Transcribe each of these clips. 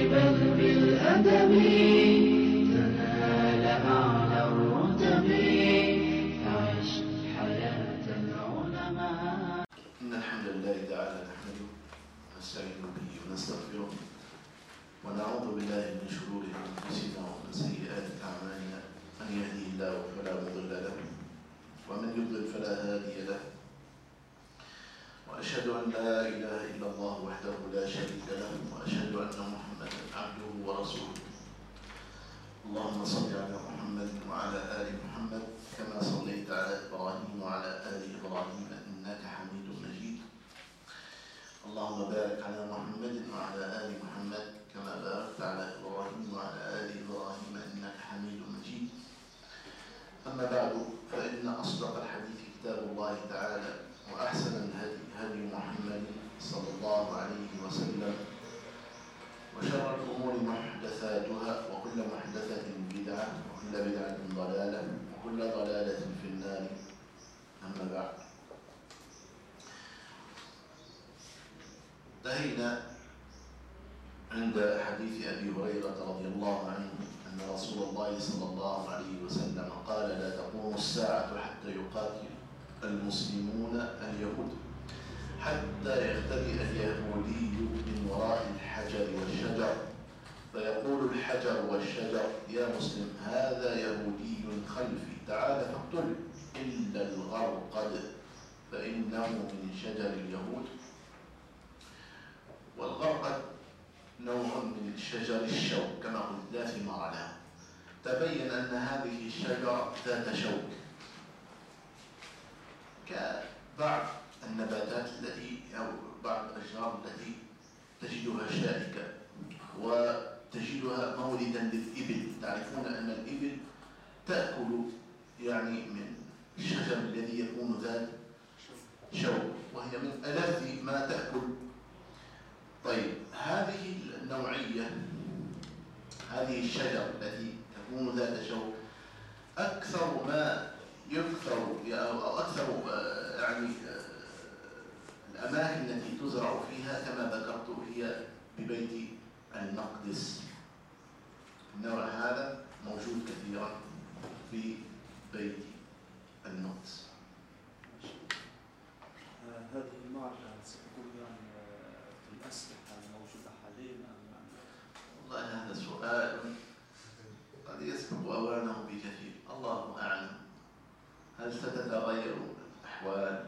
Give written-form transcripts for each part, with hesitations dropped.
بل بالأدب تنال أعلى الرتب. عش حياة العلماء. إن الحمد لله تعالى نحمده ونستعين به ونستغفره ونعوذ بالله من شرور أنفسنا ومن سيئات أعمالنا. من يهديه الله فلا مضل له ومن يضلل فلا هادي له. وأشهد أن لا إله إلا الله وحده لا شريك له وأشهد أن محمدا عبده ورسوله. اللهم صل على محمد وعلى آل محمد كما صليت على إبراهيم وعلى آل إبراهيم إنك حميد مجيد. اللهم بارك على محمد وعلى آل محمد كما باركت على إبراهيم وعلى آل إبراهيم إنك حميد مجيد. أما بعد، فإن أصدق الحديث كتاب الله تعالى وأحسن الهدي هدي محمد صلى الله عليه وسلم وشر الأمور محدثاتها وكل محدثة بدعة وكل بدعة ضلالة وكل ضلالة في النار. أما بعد، انتهينا عند حديث أبي هريرة رضي الله عنه أن رسول الله صلى الله عليه وسلم قال: لا تقوم الساعة حتى يقاتل المسلمون اليهود حتى يختبئ اليهودي من وراء الحجر والشجر فيقول الحجر والشجر: يا مسلم، هذا يهودي خلفي، تعال فاقتله، إلا الغرقد فإنه من شجر اليهود. والغرقد نوع من شجر الشوك كما قلت لا ثمار لها. تبين أن هذه الشجرة ذات شوك كبعض النباتات التي أو بعض الأشجار التي تجدها شائكة وتجدها موردا للإبل. تعرفون أن الإبل تأكل يعني من الشجر الذي يكون ذات شوك وهي من ألذ ما تأكل. طيب، هذه النوعية، هذه الشجر التي تكون ذات شوك أكثر ما يكثر أو أكثر يعني الأماكن التي تزرع فيها كما ذكرت هي ببيت المقدس. النوع هذا موجود كثيرا في بيت المقدس. هذه المعركة ستكون يعني في الأسلحة الموجودة حاليا والله هذا سؤال قد يسبق أوانه بكثير، الله أعلم. هل ستتغير الأحوال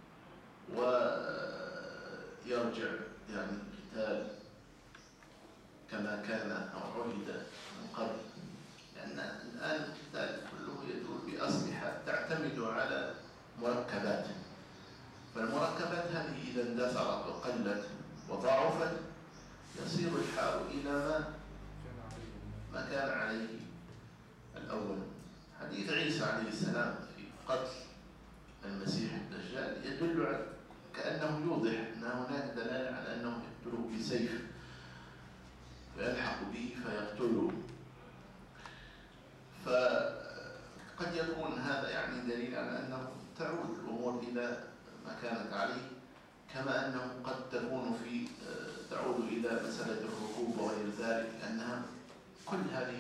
ويرجع يعني القتال كما كان أو عهد من قبل؟ لأن الآن القتال كله يدور بأسلحة تعتمد على مركبات، فالمركبات هذه إذا اندثرت وقلت وضعفت يصير الحال إلى ما كان عليه الأول. حديث عيسى عليه السلام في قتل المسيح الدجال يدل على كأنه يوضح أن هناك دلالة على أنه يقتله بسيف ويلحق به فيقتله. فقد يكون هذا يعني دليل على أنه تعود الأمور إلى ما كانت عليه، كما أنه قد تكون تعود إلى مسألة الركوب وغير ذلك، لأنها كل هذه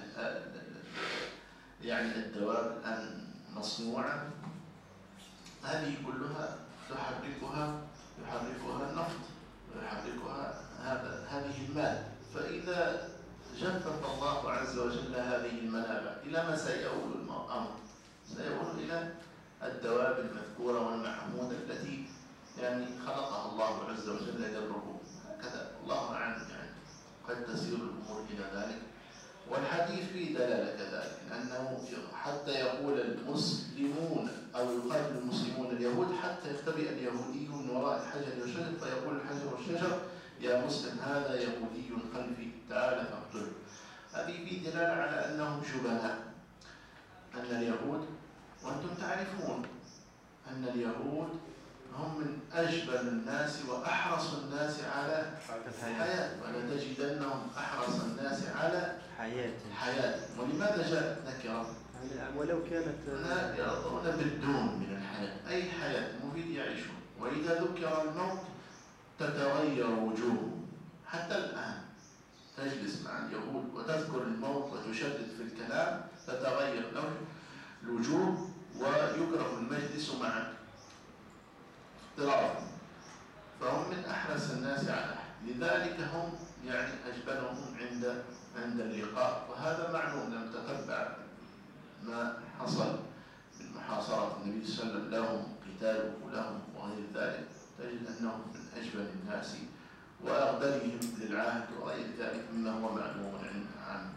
يعني الدواب الآن مصنوعة، هذه كلها يحركها النفط ويحركها هذه المال. فإذا جدد الله عز وجل هذه المنابع إلى ما سيؤول الأمر؟ سيؤول إلى الدواب المذكورة والمحمودة التي يعني خلقها الله عز وجل للركوب. هكذا الله أعلم، يعني قد تسير الأمور إلى ذلك. والحديث فيه دلالة كذلك أنه حتى يقول المسلمون أو يقاتل المسلمون اليهود حتى يختبئ اليهودي من وراء الحجر والشجر فيقول الحجر والشجر: يا مسلم، هذا يهودي خلفي، تعال فاقتله. هذه فيه دلالة على أنهم جبناء، أن اليهود، وأنتم تعرفون أن اليهود هم من أجبن الناس وأحرص الناس على الحياة، ولتجدنهم أحرص الناس على حياة. ولماذا جاءت نكرة؟ ولو كانت يرضون بالدون من الحياة، أي حياة مفيد يعيشون، وإذا ذكر الموت تتغير وجوههم. حتى الآن تجلس مع اليهود وتذكر الموت وتشدد في الكلام تتغير الوجوه ويكره المجلس معك اضطرارا، فهم من أحرص الناس على أحد، لذلك هم يعني أجبنهم عند اللقاء. وهذا معلوم، لم تتبع ما حصل من محاصرة النبي صلى الله عليه وسلم لهم، قتاله لهم وغير ذلك، تجد أنهم من أجبن الناس وأقدرهم للعهد وغير ذلك مما هو معلوم عنه.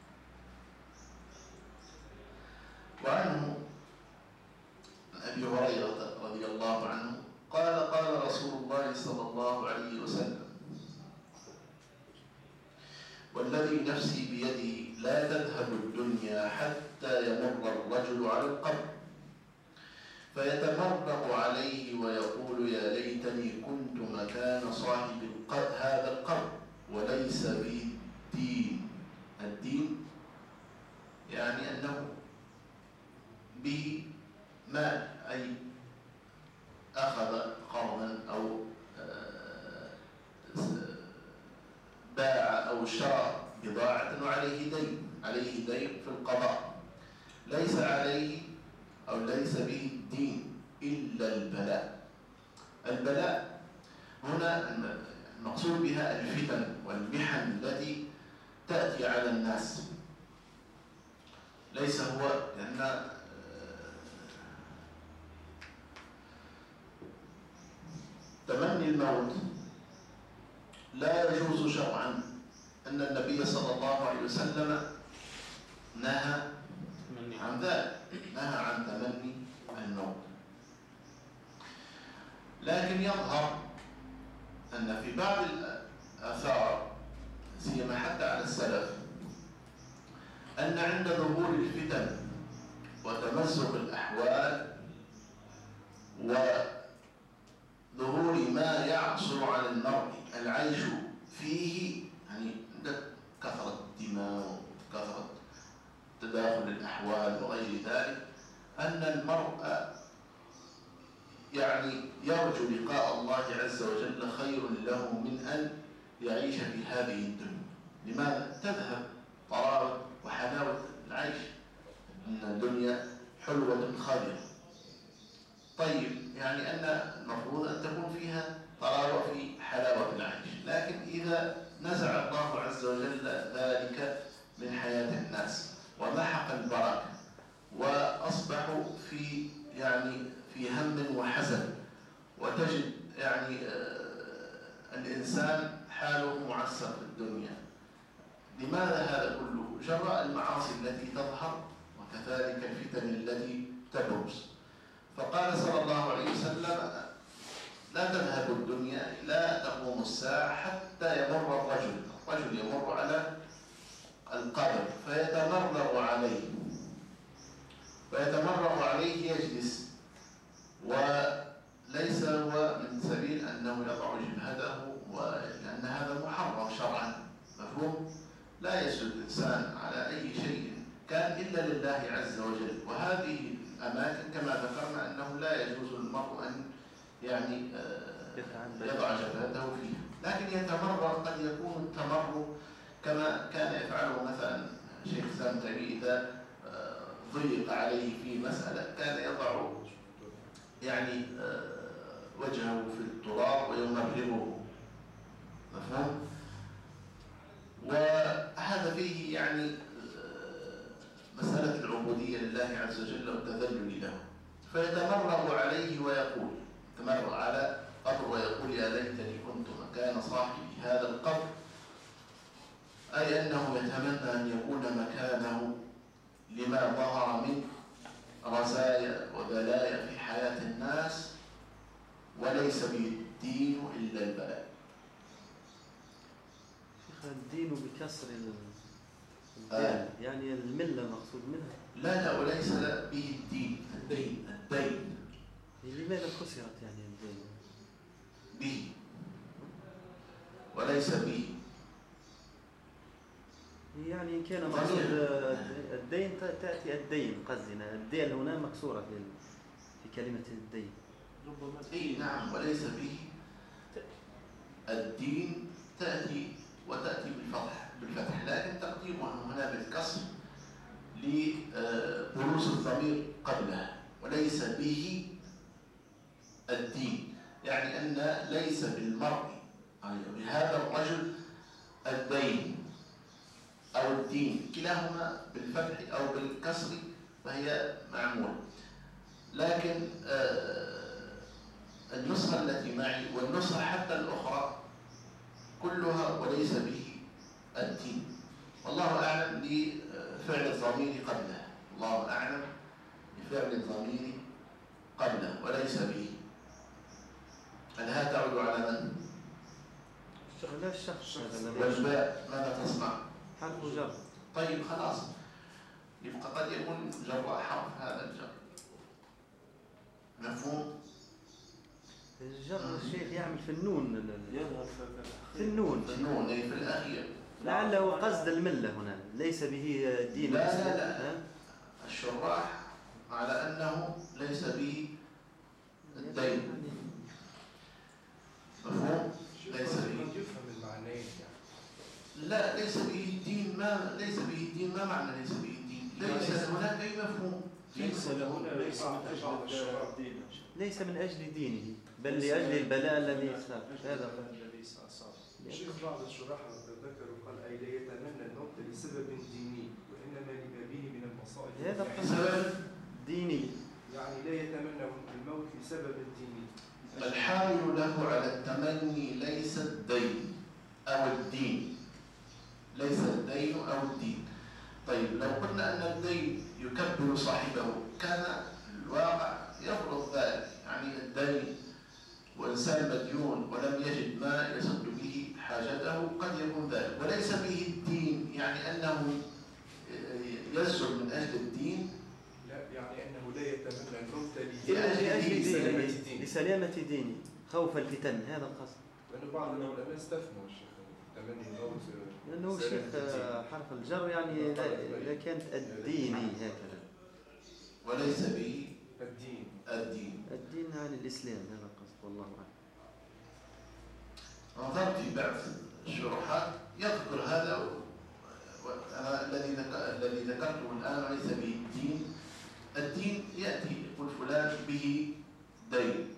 وعنه أبي هريرة رضي الله عنه قال قال رسول الله صلى الله عليه وسلم: والذي نفسي بيده لا تذهب الدنيا حتى يمر الرجل على القبر فيتمرق عليه ويقول: يا ليتني كنت مكان صاحب هذا القبر وليس به الدين. الدين يعني أنه به مال، أي أخذ قرضا أو باع أو اشترى بضاعة وعليه دين، عليه دين في القضاء، ليس عليه أو ليس به الدين إلا البلاء. البلاء هنا المقصود بها الفتن والمحن التي تأتي على الناس، ليس هو لأن تمني الموت لا يجوز شرعا، أن النبي صلى الله عليه وسلم نهى عن ذلك، نهى عن تمني الموت. لكن يظهر أن في بعض الآثار سيما حتى على السلف أن عند ظهور الفتن وتمزق الأحوال وظهور ما يعصر على المرء العيش فيه، يعني عند كثرة الدماء وكثرة تداخل الأحوال وغير ذلك، أن المرء يعني يرجو لقاء الله عز وجل خير له من أن يعيش في هذه الدنيا. لماذا؟ تذهب طراوة وحلاوة العيش، إن الدنيا حلوة خضرة. طيب، يعني أن المفروض أن تكون فيها طراوة في حلاوة العيش، لكن إذا نزع الله عز وجل ذلك من حياة الناس ومحق البركة وأصبحوا في هم وحزن، وتجد يعني الإنسان حاله معسر في الدنيا. لماذا هذا كله؟ جراء المعاصي التي تظهر وكذلك الفتن التي تبرز. فقال صلى الله عليه وسلم: لا تذهب الدنيا، لا تقوم الساعة حتى يمر الرجل يمر على القبر فيتمرغ عليه يجلس، وليس هو من سبيل أنه يضع جبهته، لأن هذا محرم شرعا، مفهوم؟ لا يسجد الإنسان على أي شيء كان إلا لله عز وجل. وهذه الأماكن كما ذكرنا أنه لا يجوز للمرء أن يضع جبهته فيها، لكن يتمرغ. قد يكون التمرغ كما كان يفعله مثلا شيخ الإسلام تيمية، إذا ضيق عليه في مسألة كان يضع وجهه في التراب ويمرغه، مفهوم؟ وهذا فيه مسألة العبودية لله عز وجل والتذلل له. فيتمرغ عليه ويقول، يتمرغ على قبر ويقول: يا ليتني كنت مكان صاحبي هذا القبر، أي أنه يتمنى أن يكون مكانه لما ظهر من رزايا وبلايا في حياة الناس، وليس بالدين إلا البلاء. شيخ، الدين بكسر الدين يعني الملة مقصود منها؟ لا، وليس به الدين. لماذا كسرت يعني الدين؟ به وليس به، يعني كان مقصود الدين تأتي الدين، قصدنا الدين هنا مكسورة في كلمة الدين. ربما نعم، وليس به الدين تأتي بالفتح الضمير قبله وليس به الدين، يعني أن ليس بالمرء أي بهذا الرجل الدين أو الدين، كلاهما بالفتح أو بالكسر فهي معمول. لكن النسخة التي معي والنسخة حتى الأخرى كلها وليس به الدين، والله أعلم لفعل الضمير قبله، الله أعلم لفعل الضمير قبله وليس به. الها تعود على من؟ لا الشخص هذا والباء ماذا تصنع؟ حرف جر. طيب خلاص، يبقى قد يكون جر حرف هذا الجر، مفهوم؟ الجر الشيخ يعمل في النون، يظهر في النون أي في الأخير. لعله قصد الملة هنا، ليس به دين. لا الشراح على أنه ليس به الدين، مفهوم؟ ليس به يفهم المعنيين يعني. لا ليس به الدين، ما ليس به الدين، ما معنى ليس به الدين؟ ليس هناك أي مفهوم. ليس له ليس من أجل الدين، ليس من أجل دينه بل لأجل البلاء الذي صار. هذا الذي صار. الشيخ بعض الشراح ذكروا قال أي لا يتمنى الموت لسبب ديني وإنما لما به من المصائب. هذا يعني سبب ديني، يعني لا يتمنى الموت لسبب ديني. الحامل له على التمني ليس الدين أو الدين، ليس الدين أو الدين. طيب لو قلنا أن الدين يكبر صاحبه كان الواقع يفرض ذلك، يعني الدين وإنسان مديون ولم يجد ما يسد به حاجته قد يكون ذلك، وليس به الدين يعني أنه يسر من أجل الدين، لا يعني أنه لا يتمنى الموت لأجل لسلامة دينه، دينه. لسلامة دينه، خوف الفتن. هذا القصد. لأنه بعض العلماء استثنوا الشيخ تمني الموت لأنه سلامة شيخ الدين. حرف الجر يعني إذا كانت الديني هكذا، وليس به الدين. الدين عن الإسلام. هذا القصد والله أعلم. نظرت في بعض الشروحات يذكر هذا، أنا الذي ذكرته الآن وليس به الدين. الدين يأتي يقول فلان به دين،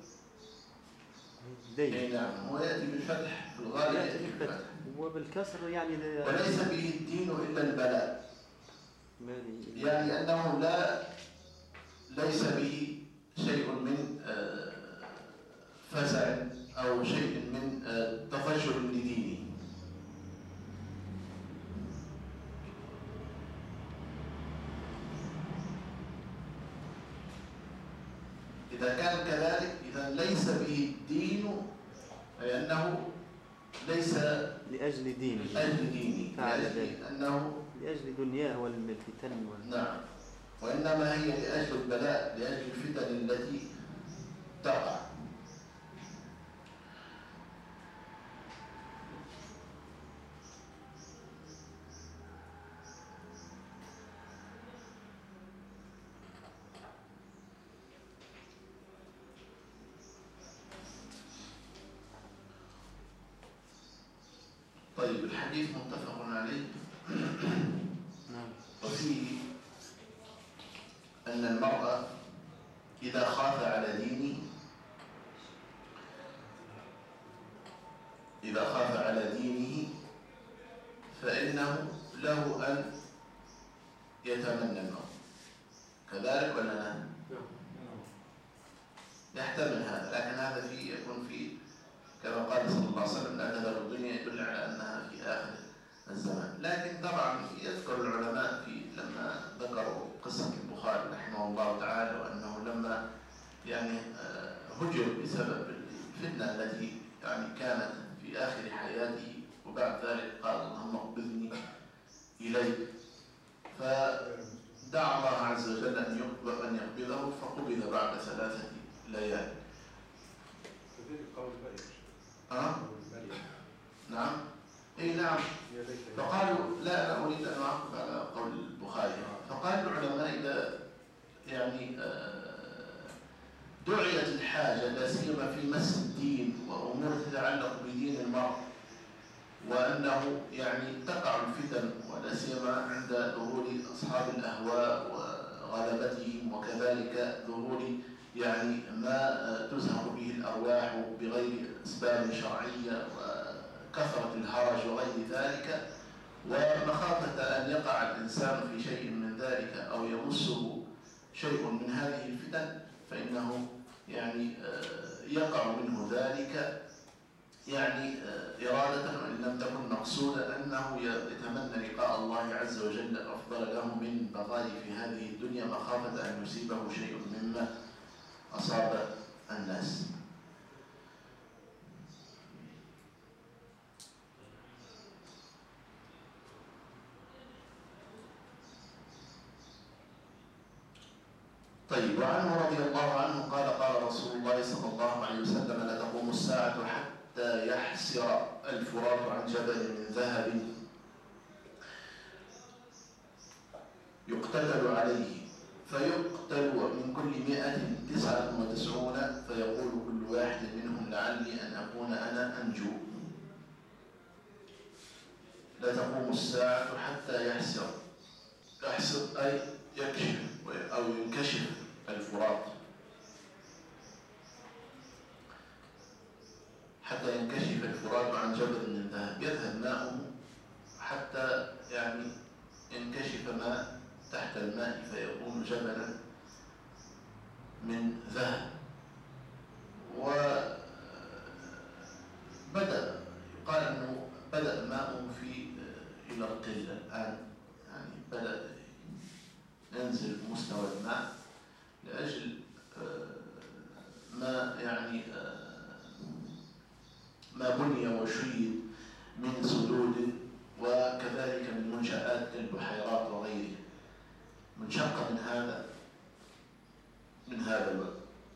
أي نعم، هو يأتي بالفتح في الغالب، يأتي بالفتح وبالكسر يعني وليس به الدين إلا البلاء، يعني أنه ليس به شيء من فزع أو شيء من تفجر لدينه. إذا كان كذلك إذا ليس به الدين، أي أنه ليس لأجل دينه، لأجل دينه، لأجل دنياه والفتن نعم، وإنما هي لأجل البلاء، لأجل الفتن التي تقع. طيب الحديث متفق عليه. وفيه أن المرأة إذا خاف على دينه فإنه له أن يتمنى الموت، كذلك ولا لا؟ يحتمل هذا، لكن هذا يكون فيه كما قال صلى الله عليه وسلم لا تذر الدنيا، يدل على أنها في آخر الزمان. لكن طبعا يذكر العلماء لما ذكروا قصة البخاري رحمه الله تعالى، وأنه لما يعني هجر بسبب الفتنة التي يعني كانت في آخر حياته، وبعد ذلك قال اللهم اقبضني إليك، فدعا الله عز وجل أن يقبضه، فقبض بعد 3 ليال. كذلك قول مريم. نعم، اي نعم. فقالوا لا اريد ان اعقب على قول البخاري، فقال العلماء اذا يعني دعيت الحاجه لا سيما في مس الدين وامور تتعلق بدين المرء، وانه يعني تقع الفتن ولا سيما عند ظهور اصحاب الاهواء غلبتهم وكذلك ظهور يعني ما تزهق به الأرواح بغير أسباب شرعية وكثرة الهرج وغير ذلك، ومخافة أن يقع الإنسان في شيء من ذلك أو يمسه شيء من هذه الفتن، فإنه يعني يقع منه ذلك يعني إرادة وإن لم تكن مقصودة، أنه يتمنى لقاء الله عز وجل أفضل له من بقائه في هذه الدنيا، مخافة أن يصيبه شيء مما أصاب الناس. طيب، وعنه رضي الله عنه قال قال رسول الله صلى الله عليه وسلم: لا تقوم الساعة حتى يحسر الفرات عن جبل من ذهب يقتتل عليه، فيقتل من كل 199 فيقول كل واحد منهم: لعلي أن أكون أنا أنجو. لا تقوم الساعة حتى يحسر أي يكشف أو ينكشف الفرات، حتى ينكشف الفرات عن جبل من ذهب، يذهب ماؤه حتى يعني ينكشف ما تحت الماء فيكون جبلا من ذهب. وبدأ يقال أنه بدأ ماؤه إلى القلة الآن، يعني بدأ ينزل مستوى الماء لأجل ما يعني ما بني وشيد من سدود وكذلك من منشآت البحيرات وغيرها، منشق من هذا الوقت.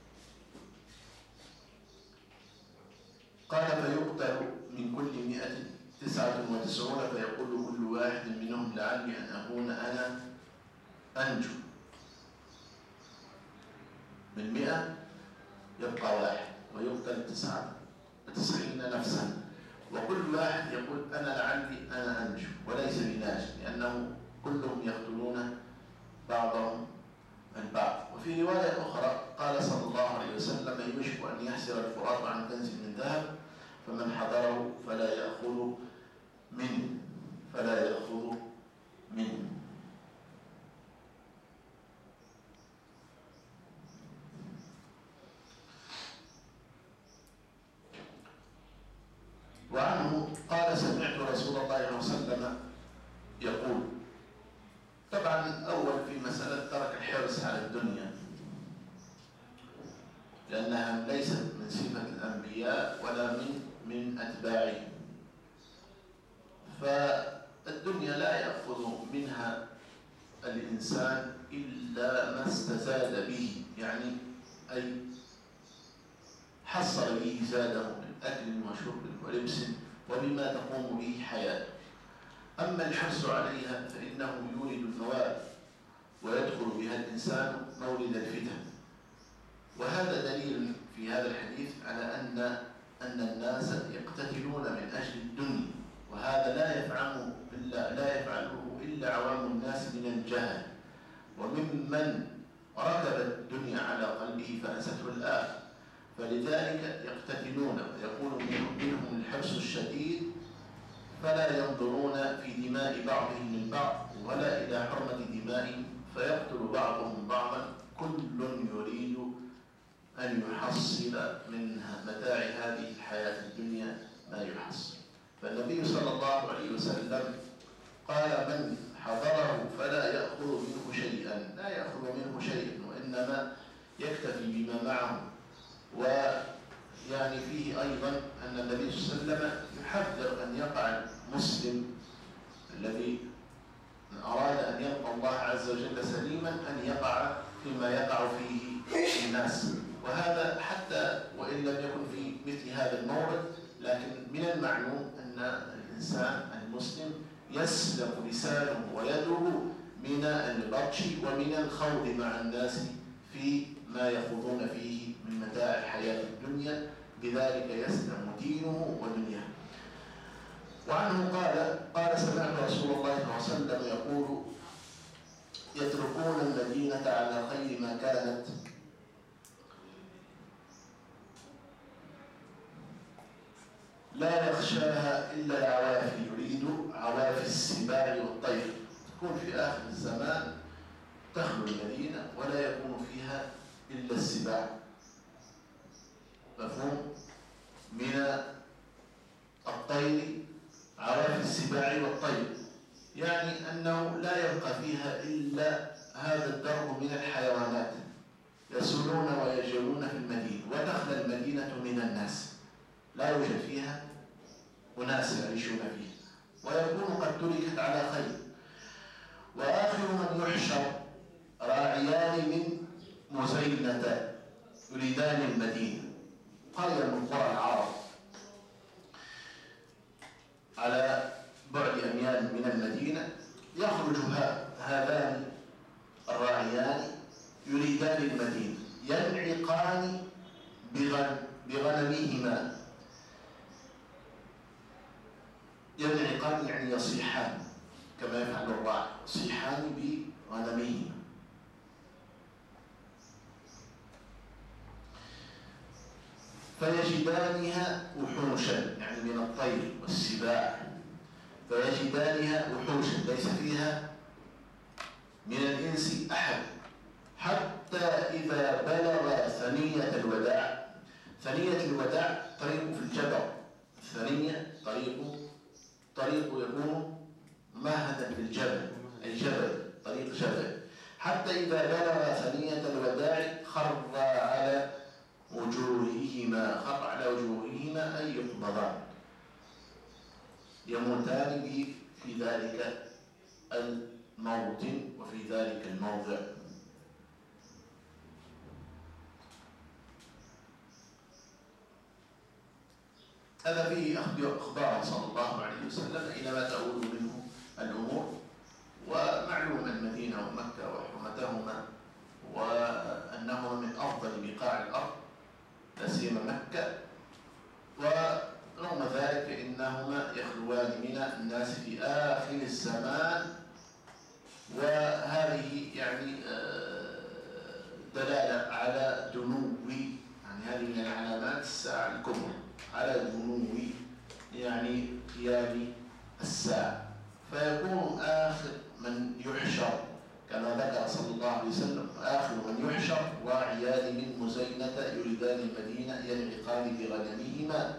قال: فيقتل من كل 199 فيقول كل واحد منهم: لعلي أن أكون أنا أنجو. من 100 يبقى واحد ويقتل 99 نفسا، وكل واحد يقول: أنا لعلي أنا أنجو، وليس بناج، لأنه كلهم يقتلون بعضهم البعض. وفي رواية أخرى قال صلى الله عليه وسلم: يوشك أن يحسر الفرات عن كنز من ذهب، فمن حضره فلا يأخذ منه. وعنه قال: سمعت رسول الله صلى الله عليه وسلم يقول، طبعا أول في مسألة ترك الحرص على الدنيا، لأنها ليست من صفة الأنبياء ولا من أتباعهم، فالدنيا لا يأخذ منها الإنسان إلا ما استزاد به، يعني أي حصل به زاده من أكل وشرب ولبس وبما تقوم به حياته. أما الحرص عليها فإنه يولد الفوائد ويدخل بها الإنسان مولد الفتن. وهذا دليل في هذا الحديث على أن الناس يقتتلون من أجل الدنيا، وهذا لا يفعله إلا عوام الناس من الجهل، وممن ركب الدنيا على قلبه فأنسته الآخرة، فلذلك يقتتلون ويكون منهم الحرص الشديد، فلا ينظرون في دماء بعضهم البعض ولا إلى حرمة دمائهم، فيقتل بعضهم بعضا، كل يريد أن يحصل من متاع هذه الحياة الدنيا ما يحصل. فالنبي صلى الله عليه وسلم قال: من حضره فلا يأخذ منه شيئا، لا يأخذ منه شيئا، وإنما يكتفي بما معه. ويعني فيه أيضا أن النبي صلى الله عليه وسلم يحذر أن يقع المسلم الذي أراد أن يلقى الله عز وجل سليما أن يقع فيما يقع فيه الناس. وهذا حتى وإن لم يكن في مثل هذا المورد، لكن من المعلوم أن الإنسان المسلم يسلم لسانه ويده من البطش ومن الخوض مع الناس في ما يخوضون فيه من متاع الحياة الدنيا، بذلك يسلم دينه ودنياه. وعنه قال: سمعت رسول الله صلى الله عليه وسلم يقول: يتركون المدينة على خير ما كانت لا يخشاها إلا العوافي، يريد عوافي السباع والطير. تكون في آخر الزمان تخلو المدينة ولا يكون فيها إلا السباع، مفهوم؟ من الطير، عوافي السباع والطير، يعني أنه لا يبقى فيها إلا هذا الدرب من الحيوانات يسولون ويجولون في المدينة، وتخلى المدينة من الناس، لا يوجد فيها أناس يعيشون فيها، ويكون قد تركت على خير. وآخر من يحشر راعيان من مزينة يريدان المدينة، قرية من قرى العرب على بعد أميال من المدينة، يخرج هذان الراعيان يريدان المدينة، ينعقان بغنمهما. ينعقان يعني يصيحان كما يفعل الراعي، يصيحان بغنمهما. فيجدانها وحوشا، يعني من الطير والسباع، فيجدانها وحوشا ليس فيها من الإنس أحد، حتى إذا بلغ ثنية الوداع. ثنية الوداع طريق في الجبل، الثنية طريق يكون مهدا في الجبل، أي جبل، طريق جبل. حتى إذا بلغ ثنية الوداع خر على وجوههما أي يقبضان، يموتان في ذلك الموطن وفي ذلك الموضع. هذا فيه أخبار صلى الله عليه وسلم إلى ما تؤول منه الأمور. ومعلوم المدينة ومكة وحرمتهما وأنهما من أفضل بقاع الأرض، لا سيما مكة، ورغم ذلك إنهما يخلوان من الناس في آخر الزمان. وهذه يعني دلالة على دنو، يعني هذه من العلامات الساعة الكبرى، على دنو يعني قيام الساعة. فيكون آخر من يحشر كما ذكر صلى الله عليه وسلم، آخر من يحشر راعيان من مزينة يريدان المدينة ينعقان بغنمهما.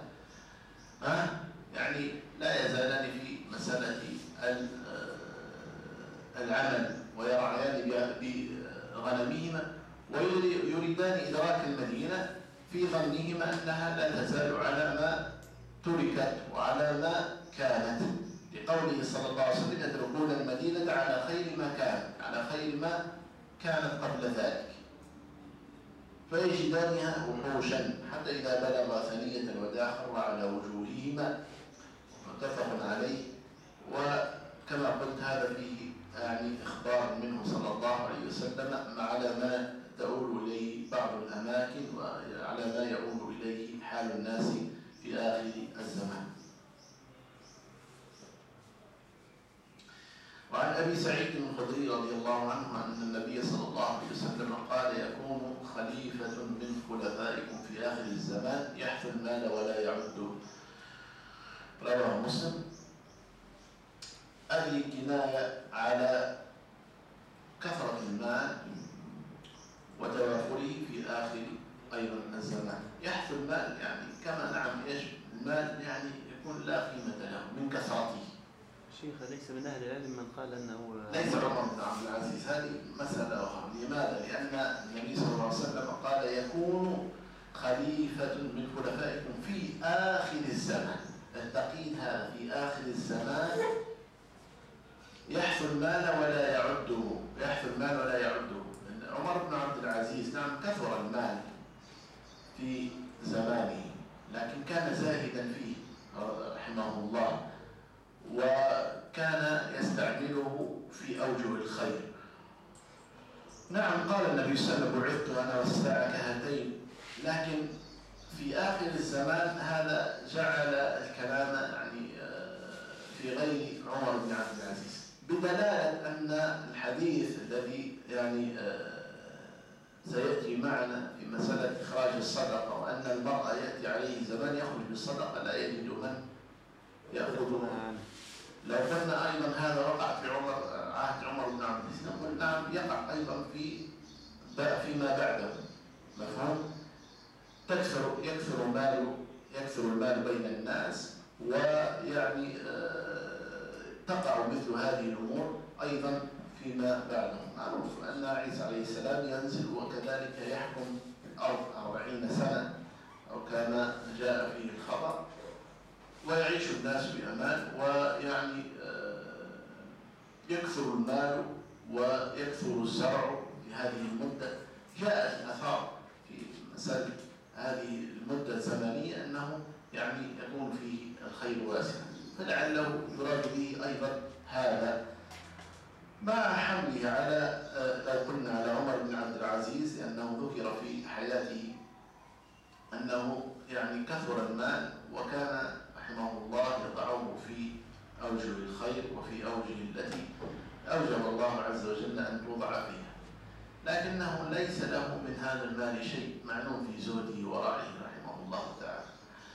يعني لا يزالان في مسألة العمل، ويرعيان بغنمهما، ويريدان إدراك المدينة في ظنهما أنها لا تزال على ما تركت وعلى ما كانت، لقوله صلى الله عليه وسلم يتركون المدينة على خير ما كانت، على خير ما كانت قبل ذلك. فيجدانها وحوشا حتى إذا بلغ ثنية الوداع خر على وجوههما، متفق عليه. وكما قلت هذا فيه يعني إخبار منه صلى الله عليه وسلم على ما تؤول إليه بعض الأماكن وعلى ما يؤول إليه حال الناس في آخر الزمان. وعن أبي سعيد الخدري رضي الله عنه أن النبي صلى الله عليه وسلم قال: يكون خليفة من خلفائكم في آخر الزمان يحث المال ولا يعده. رواه مسلم. هذه كناية على كثرة المال وتوافره في آخر أيضا الزمان. يحث المال يعني كما نعم إيش المال يعني يكون لا قيمة له من كثرته. شيخ ليس من أهل العلم من قال أنه ليس عمر بن عبد العزيز، هذه مسألة أخرى. لماذا؟ لأن النبي صلى الله عليه وسلم قال: يكون خليفة من خلفائكم في آخر الزمان. التقييد هذا في آخر الزمان يحث المال ولا يعده، يحث المال ولا يعده. عمر بن عبد العزيز نعم كثر المال في زمانه، لكن كان زاهدا فيه رحمه الله، وكان يستعمله في أوجه الخير. نعم قال النبي صلى الله عليه وسلم: بعثت أنا والساعة كهاتين، لكن في آخر الزمان هذا جعل الكلام يعني في غير عمر بن عبد العزيز، بدلالة أن الحديث الذي يعني سيأتي معنا في مسألة إخراج الصدقة، وأن المرأة يأتي عليه زمان يخرج بالصدقة لا يجد من يأخذها. لو قلنا أيضا هذا وقع في عهد عمر بن عبد العزيز، نقول نعم يقع أيضا فيما بعده. مفهوم؟ يكثر المال بين الناس، ويعني تقع مثل هذه الأمور أيضا فيما بعده. معروف أن عيسى عليه السلام ينزل وكذلك يحكم 40 سنة أو كما جاء فيه الخبر، ويعيش الناس بأمان، ويعني يكثر المال ويكثر الزرع في هذه المدة. جاءت الآثار في مسألة هذه المدة الزمنية أنه يعني يكون فيه الخير واسعا، فلعله يراد به أيضا هذا، مع حمله على لو قلنا على عمر بن عبد العزيز، لأنه ذكر في حياته أنه يعني كثر المال، وكان رحمه الله يضعه في أوجه الخير وفي أوجه التي أوجب الله عز وجل أن توضع فيها، لكنه ليس له من هذا المال شيء، معلوم في زهده ورعيه رحمه الله تعالى.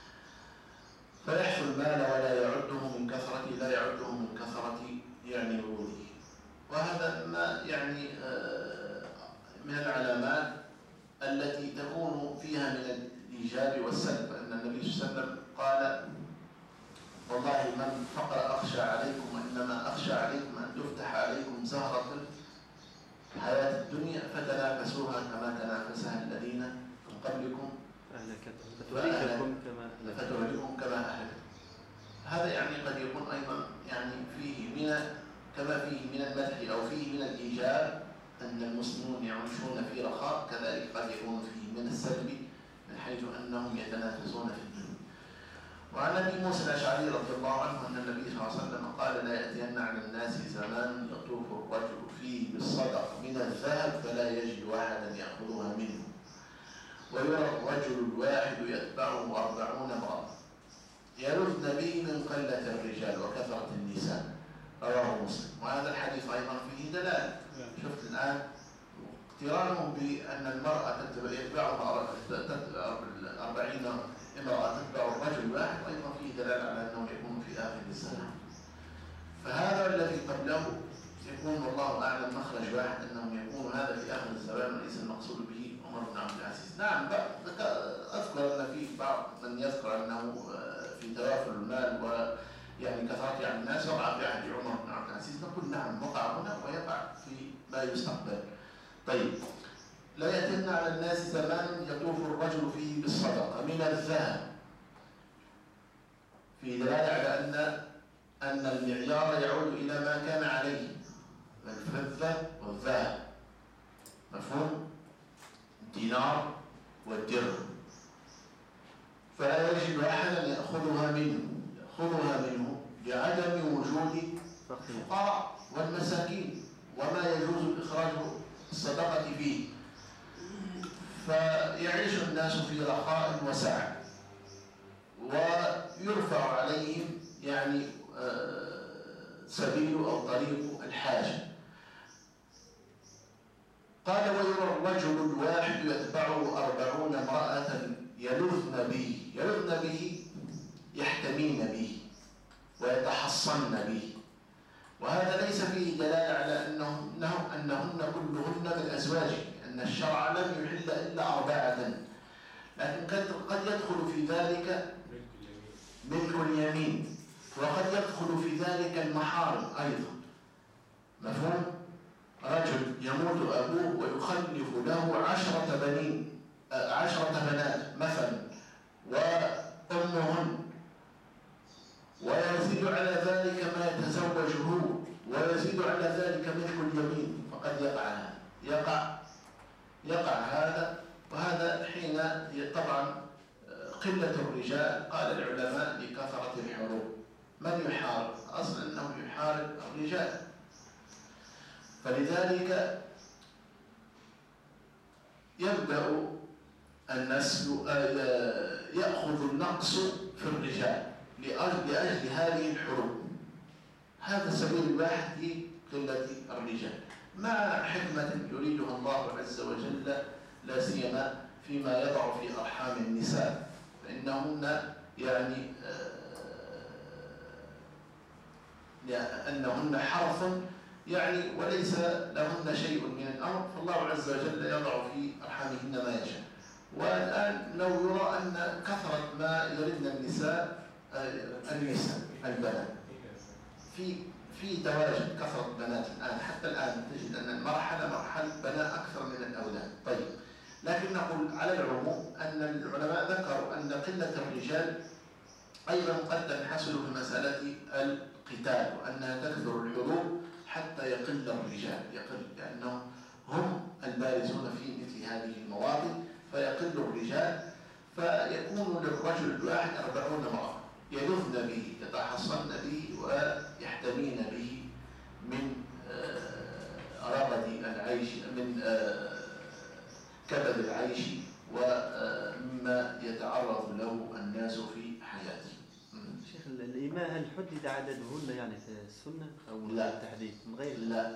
فيحث المال ولا يعده من كثرة يعني وروده. وهذا ما يعني من العلامات التي تكون فيها من الإيجاب والسلب، أن النبي صلى الله عليه وسلم قال: والله من فقر أخشى عليكم، وإنما أخشى عليكم أن تفتح عليكم زهرة الحياة الدنيا فتنافسوها كما تنافسها الذين من قبلكم فتهلكم كما أهلكم. هذا يعني قد يكون أيضا يعني فيه كما فيه من المدح أو فيه من الإيجاب أن المسلمون يعيشون في رخاء، كذلك قد يكون فيه من السلب من حيث أنهم يتنافسون في الدنيا. وعن أبي موسى الأشعري رضي الله عنه أن النبي صلى الله عليه وسلم قال: لا يأتين على الناس زمان يطوف الرجل فيه بالصدق من الذهب فلا يجد أحدا يأخذها منه، ويرى الرجل الواحد يتبعه 40 امرأة يلذن به من قلة الرجال وكثرة النساء، رواه مسلم. وهذا الحديث أيضا فيه دلالة. شفت الآن اقترانه بأن المرأة يتبعها 40 امرأة تتبع الرجل الواحد، أيضا فيه دلالة على أنه يكون في آخر الزمان. فهذا الذي قبله يكون والله أعلم مخرج واحد، أنه يكون هذا في آخر الزمان وليس المقصود به عمر بن عبد العزيز. نعم، أذكر أن في بعض من يذكر أنه في توافر المال ويعني كثرة عن الناس وقع في عهد عمر بن عبد العزيز. نقول نعم، وقع هنا ويقع في ما يستقبل. طيب، لا يأتين على الناس زمان يطوف الرجل فيه بالصدقة من الذهب، في دلالة على أن المعيار يعود إلى ما كان عليه، الفضة والذهب. مفهوم؟ الدينار والدرهم. فلا يجد أحدا يأخذها منه لعدم وجود الفقراء والمساكين وما يجوز إخراج الصدقة فيه، فيعيش الناس في رخاء وسعة، ويرفع عليهم يعني سبيل أو طريق الحاجة. قال: ويرى الرجل الواحد يتبعه 40 امرأة يلذن به يحتمين به ويتحصن به. وهذا ليس فيه دلالة على أنهن كلهن من أزواجه، أن الشرع لم يحل إلا 4، لكن قد يدخل في ذلك ملك اليمين، وقد يدخل في ذلك المحارم أيضا. مفهوم؟ رجل يموت أبوه ويخلف له 10 بنات مثلا وأمهن، ويزيد على ذلك ما يتزوجه، ويزيد على ذلك ملك اليمين، فقد يقع هذا. وهذا حين طبعا قلة الرجال، قال العلماء لكثرة الحروب. من يحارب؟ أصلا أنه يحارب الرجال، فلذلك يبدأ النسل يأخذ النقص في الرجال لأجل هذه الحروب. هذا سبيل الواحد لقلة الرجال مع حكمة يريدها الله عز وجل، لا سيما فيما يضع في أرحام النساء، فإنهن يعني أنهن حرث يعني وليس لهن شيء من الأمر، فالله عز وجل يضع في أرحامهن ما يشاء. والآن لو يرى أن كثرة ما يردن النساء البنات في تواجد كثرة بنات الآن، حتى الآن تجد أن مرحلة بنات أكثر من الأولاد. طيب، لكن نقول على العموم أن العلماء ذكروا أن قلة الرجال أيضا قد تنحصر في مسألة القتال، وأنها تكثر الحروب حتى يقل الرجال، لأنهم هم البارزون في مثل هذه المواطن، فيقل الرجال، فيكون للرجل الواحد 40 امرأة يلذن به، يتحصن به ويحتمين به من رغد العيش، من كبد العيش، ومما يتعرض له الناس في حياته. شيخ الإماء هل حدد عددهن يعني في السنة أو لا التحديد من غير؟ لا،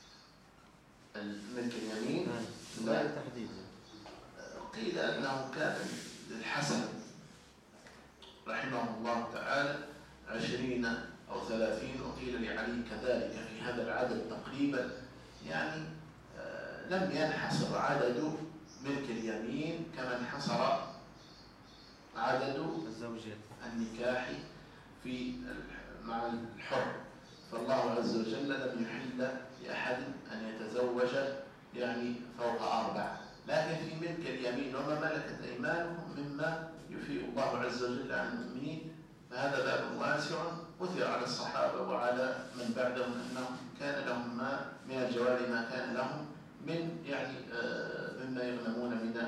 ملك اليمين من غير تحديد. قيل أنه كان للحسن رحمه الله تعالى 20 أو 30، وقيل لعلي كذلك في هذا العدد تقريبا، يعني لم ينحصر عدد ملك اليمين كما انحصر عدد الزوجات النكاح في مع الحر. فالله عز وجل لم يحل لأحد أن يتزوج يعني فوق 4، لكن في ملك اليمين وما ملكت أيمانهم مما يفيء الله عز وجل عن المؤمنين، فهذا باب واسع أثر على الصحابة وعلى من بعدهم أنهم كان لهم ما من الجوار ما كان لهم من يعني مما يغنمون من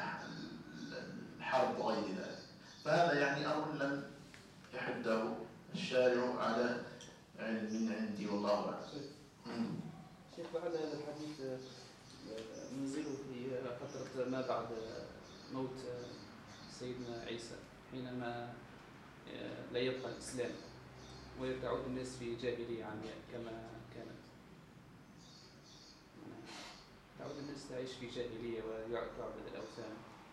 الحرب وغير ذلك. فهذا يعني أمر لم يحده الشارع على علم من عندي والله أعلم. شيخ، بعد هذا الحديث ننزل في فترة ما بعد موت سيدنا عيسى، حينما لا يبقى الإسلام ويتعود الناس في جاهلية عمياء كما كانت. تعود الناس تعيش في جاهلية ويعبد الأوثان.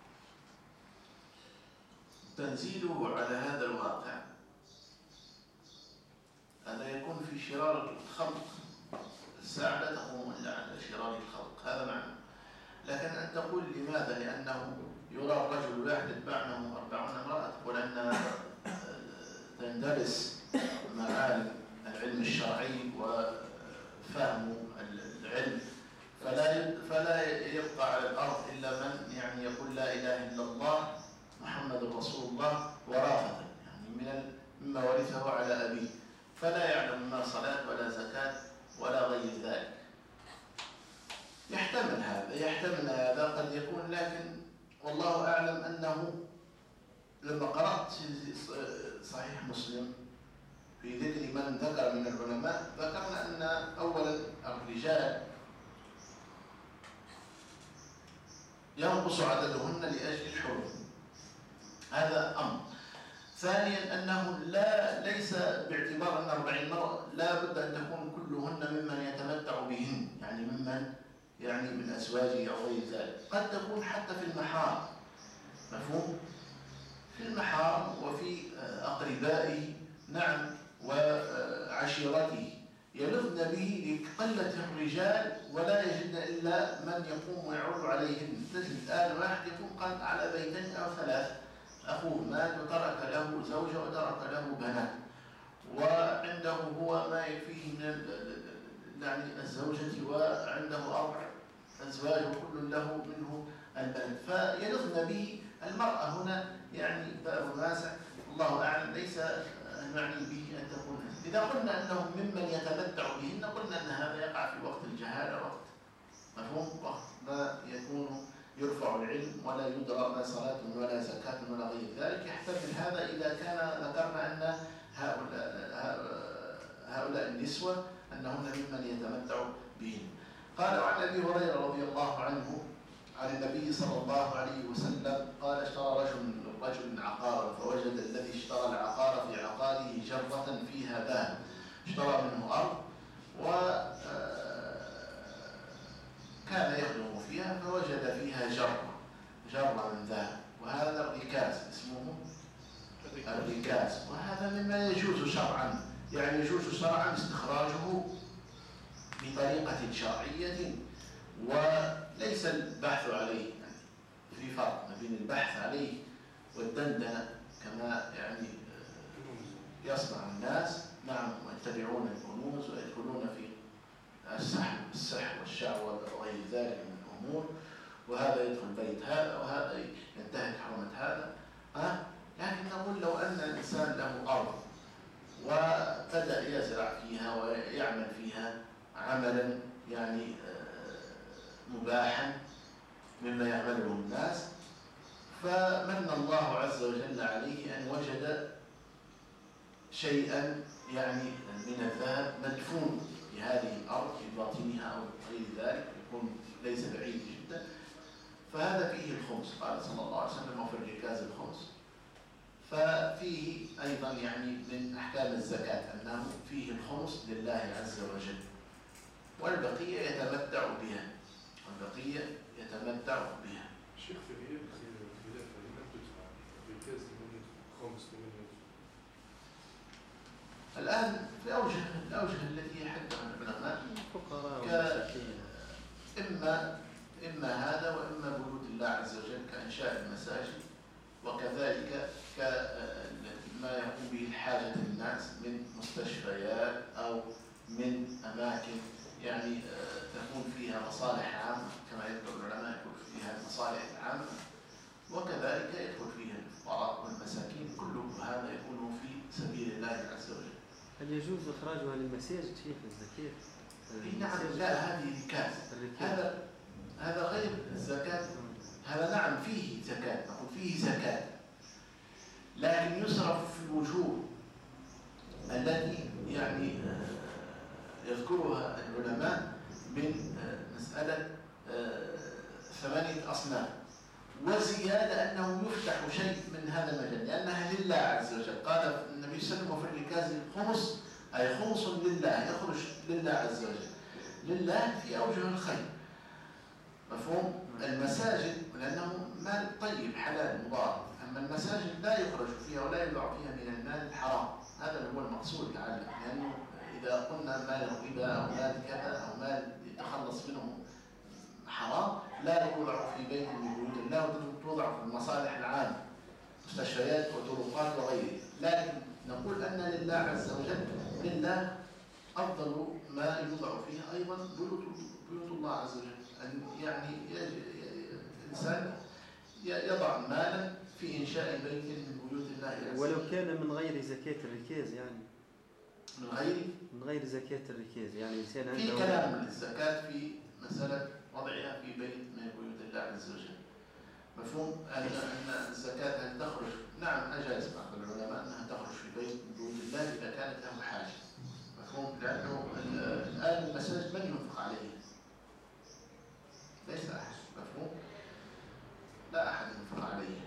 تنزيله على هذا الواقع هذا يكون في شرار الخلق، الساعة لا تقوم إلا على شرار الخلق، هذا معنى. لكن أن تقول لماذا؟ لأنه يرى الرجل الواحد يتبعنه 40 امرأة، تقول أنها تندرس معالم العلم الشرعي وفهم العلم، فلا يبقى على الأرض إلا من يعني يقول لا إله إلا الله محمد رسول الله وراثة، يعني مما ورثه على أبيه، فلا يعلم ما صلاة ولا زكاة ولا غير ذلك. يحتمل هذا قد يكون، لكن والله أعلم أنه لما قرأت صحيح مسلم في ذكر من ذكر من العلماء، ذكرنا أن أولا الرجال ينقص عددهن لأجل الحروب، هذا أمر. ثانيا أنه ليس باعتبار أن 40 مرة لا بد أن تكون كلهن ممن يتمتع بهن، يعني ممن يعني من أزواجه أو غير ذلك، قد تكون حتى في المحارم، مفهوم؟ في المحارم وفي أقربائه، نعم، وعشيرته يلذن به لقلة الرجال ولا يجدن إلا من يقوم ويعول عليهن. تجد الآن واحد يكون قد على 2 أو 3، أخوه مات وترك له زوجة وترك له بنات، وعنده هو ما يكفيه من يعني الزوجة، وعنده 4 أزواج وكل له منه البنات، فيلذن به. المرأة هنا يعني باب واسع، الله أعلم، ليس المعني به أن تكون. إذا قلنا أنهم ممن يتمتع بهن، قلنا أن هذا يقع في وقت الجهالة، وقت مفهوم، وقت ما يكون يرفع العلم ولا يدرى ما صلاة ولا زكاة ولا غير ذلك. يحتمل هذا إذا كان ذكرنا أن هؤلاء النسوة أنهن ممن يتمتع بهن. قال عن أبي هريرة رضي الله عنه عن النبي صلى الله عليه وسلم قال: اشترى رجل عقارا، فوجد الذي اشترى العقار في عقاره جرة فيها ذهب، اشترى منه أرض وكان يخدم فيها فوجد فيها جرة من ذهب، وهذا الركاز اسمه الركاز، وهذا مما يجوز شرعا، يعني يجوز شرعا استخراجه بطريقة شرعية وليس البحث عليه. يعني في فرق ما بين البحث عليه والدندنة كما يعني يصنع الناس، نعم، ويتبعون الكنوز ويدخلون في السحر والشعوذة وغير ذلك من الأمور، وهذا يدخل بيت هذا وهذا ينتهك حرمة هذا. لكن نقول لو أن الإنسان له أرض وبدأ يزرع فيها ويعمل فيها عملا يعني مباحا مما يعمله الناس، فمن الله عز وجل عليه أن وجد شيئا يعني من الذهب مدفون في هذه الأرض في باطنها أو غير ذلك، يكون ليس بعيد جدا، فهذا فيه الخمس. قال صلى الله عليه وسلم وفي الركاز الخمس. ففيه أيضا يعني من أحكام الزكاة أنه فيه الخمس لله عز وجل، والبقية يتمتع بها، الشيخ في غياب الخلاف لمن تدفع الركاز لمن يدفع خمس لمن يدفع؟ الآن في الأوجه التي حدها العلماء إما هذا وإما بيوت الله عز وجل كإنشاء المساجد، وكذلك كما يقوم به الحاجة الناس من مستشفيات أو من أماكن يعني تكون فيها مصالح عامة كما يذكر العلماء، يكون فيها المصالح العامة، وكذلك يدخل فيها الفقراء والمساكين، كل هذا يكون في سبيل الله عز وجل. هل يجوز إخراجها للمساجد شيخ الزكاة؟ نعم، لا، هذه ركاز، هذا غير الزكاة. هذا نعم فيه زكاة، نقول فيه زكاة، لكن يصرف في الوجوه التي يعني يذكرها العلماء من مسألة 8 أصناف، وزيادة أنه يفتح شيء من هذا المجال لأنها لله عز وجل. قال النبي صلى الله عليه وسلم وفي الركاز الخمس، أي خمس لله، يخرج لله عز وجل، لله في أوجه الخير، مفهوم؟ المساجد لأنه مال طيب حلال مبارك، أما المساجد لا يخرج فيها ولا يوضع فيها من المال الحرام، هذا هو المقصود لعله، لأنه إذا قلنا مال ربا أو مال كذا أو مال يتخلص منه حرام لا يوضع في بيت من بيوت الله، وتوضع في المصالح العامة، مستشفيات وطرقات وغيرها. لكن نقول أن لله عز وجل، لله أفضل ما يوضع فيها أيضا بيوت الله عز وجل، أن يعني الإنسان يضع مالا في إنشاء بيت من بيوت الله عز وجل، ولو كان من غير زكاة الركاز، يعني من غير زكاة الركاز، يعني إنسان عنده في كلام الزكاة في مسألة وضعها في بيت من بيوت الله عز وجل، مفهوم؟ أن الزكاة هل تخرج؟ نعم، أجاز بعض العلماء أنها تخرج في بيت من بيوت الله إذا كانت له حاجة، مفهوم؟ لأنه الآن المساجد من ينفق عليها؟ ليس أحد، مفهوم؟ لا أحد ينفق عليها.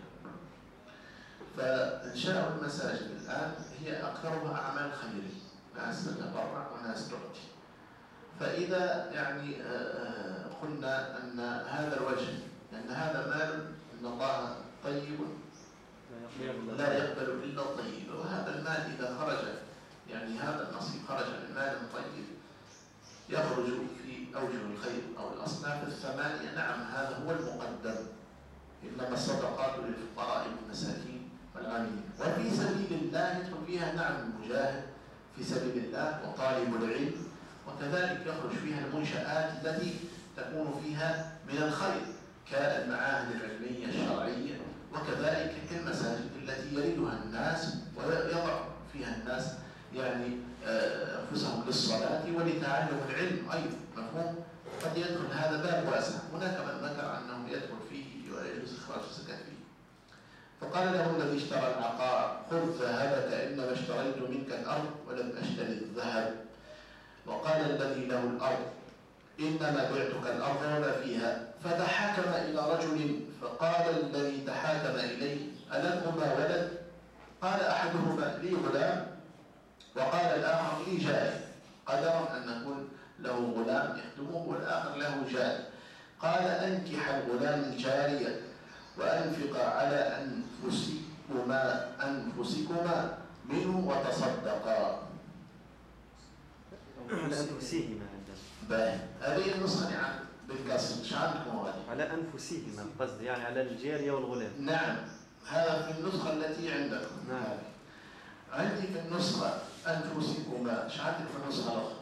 فإنشاء المساجد الآن هي أكثرها أعمال خيرية، ناس تتبرع وناس تعطي. فإذا يعني قلنا أن هذا الوجه، أن هذا مال إن الله طيب لا يقبل إلا الطيب، وهذا المال إذا خرج يعني هذا النصيب خرج من مال طيب يخرج في أوجه الخير أو الأصناف 8، نعم هذا هو المقدم، إنما الصدقات للفقراء والمساكين والعاملين، وفي سبيل الله يدخل فيها نعم المجاهد في سبيل الله وطالب العلم، وكذلك يخرج فيها المنشآت التي تكون فيها من الخير كالمعاهد العلمية الشرعية، وكذلك كالمساجد التي يريدها الناس ويضع فيها الناس يعني أنفسهم للصلاة ولتعلم العلم أيضا، مفهوم؟ قد يدخل هذا باب واسع، هناك من ذكر أنه يدخل فيه ويجوز إخراج الزكاة فيه. فقال له الذي اشترى العقار خذ ذهبك إنما اشتريت منك الأرض ولم أشتري الذهب. وقال الذي له الأرض إنما بعتك الأرض وما فيها. فتحاكم إلى رجل فقال الذي تحاكم إليه ألكما ولد؟ قال أحدهما لي غلام وقال الآخر لي جارية. له غلام يخدمه والآخر له جاري. قال أنكح الغلام جارية وأنفقا على أنفسكما منه وتصدقا. على أنفسهما عندنا. باهي هذه النسخة يعني بالكسر. ايش عندكم هذه؟ على أنفسهما قصدي يعني على الجارية والغلام. نعم هذا في النسخة التي عندكم. نعم. عندي في النسخة أنفسكما. ايش عندك في النسخة الأخرى؟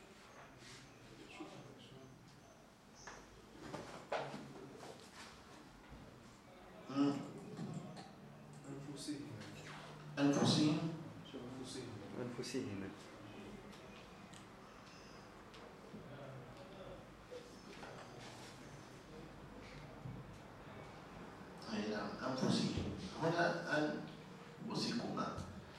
أنفسهم. أنفسهما. أي نعم أنفسهم. هنا أنفسكما.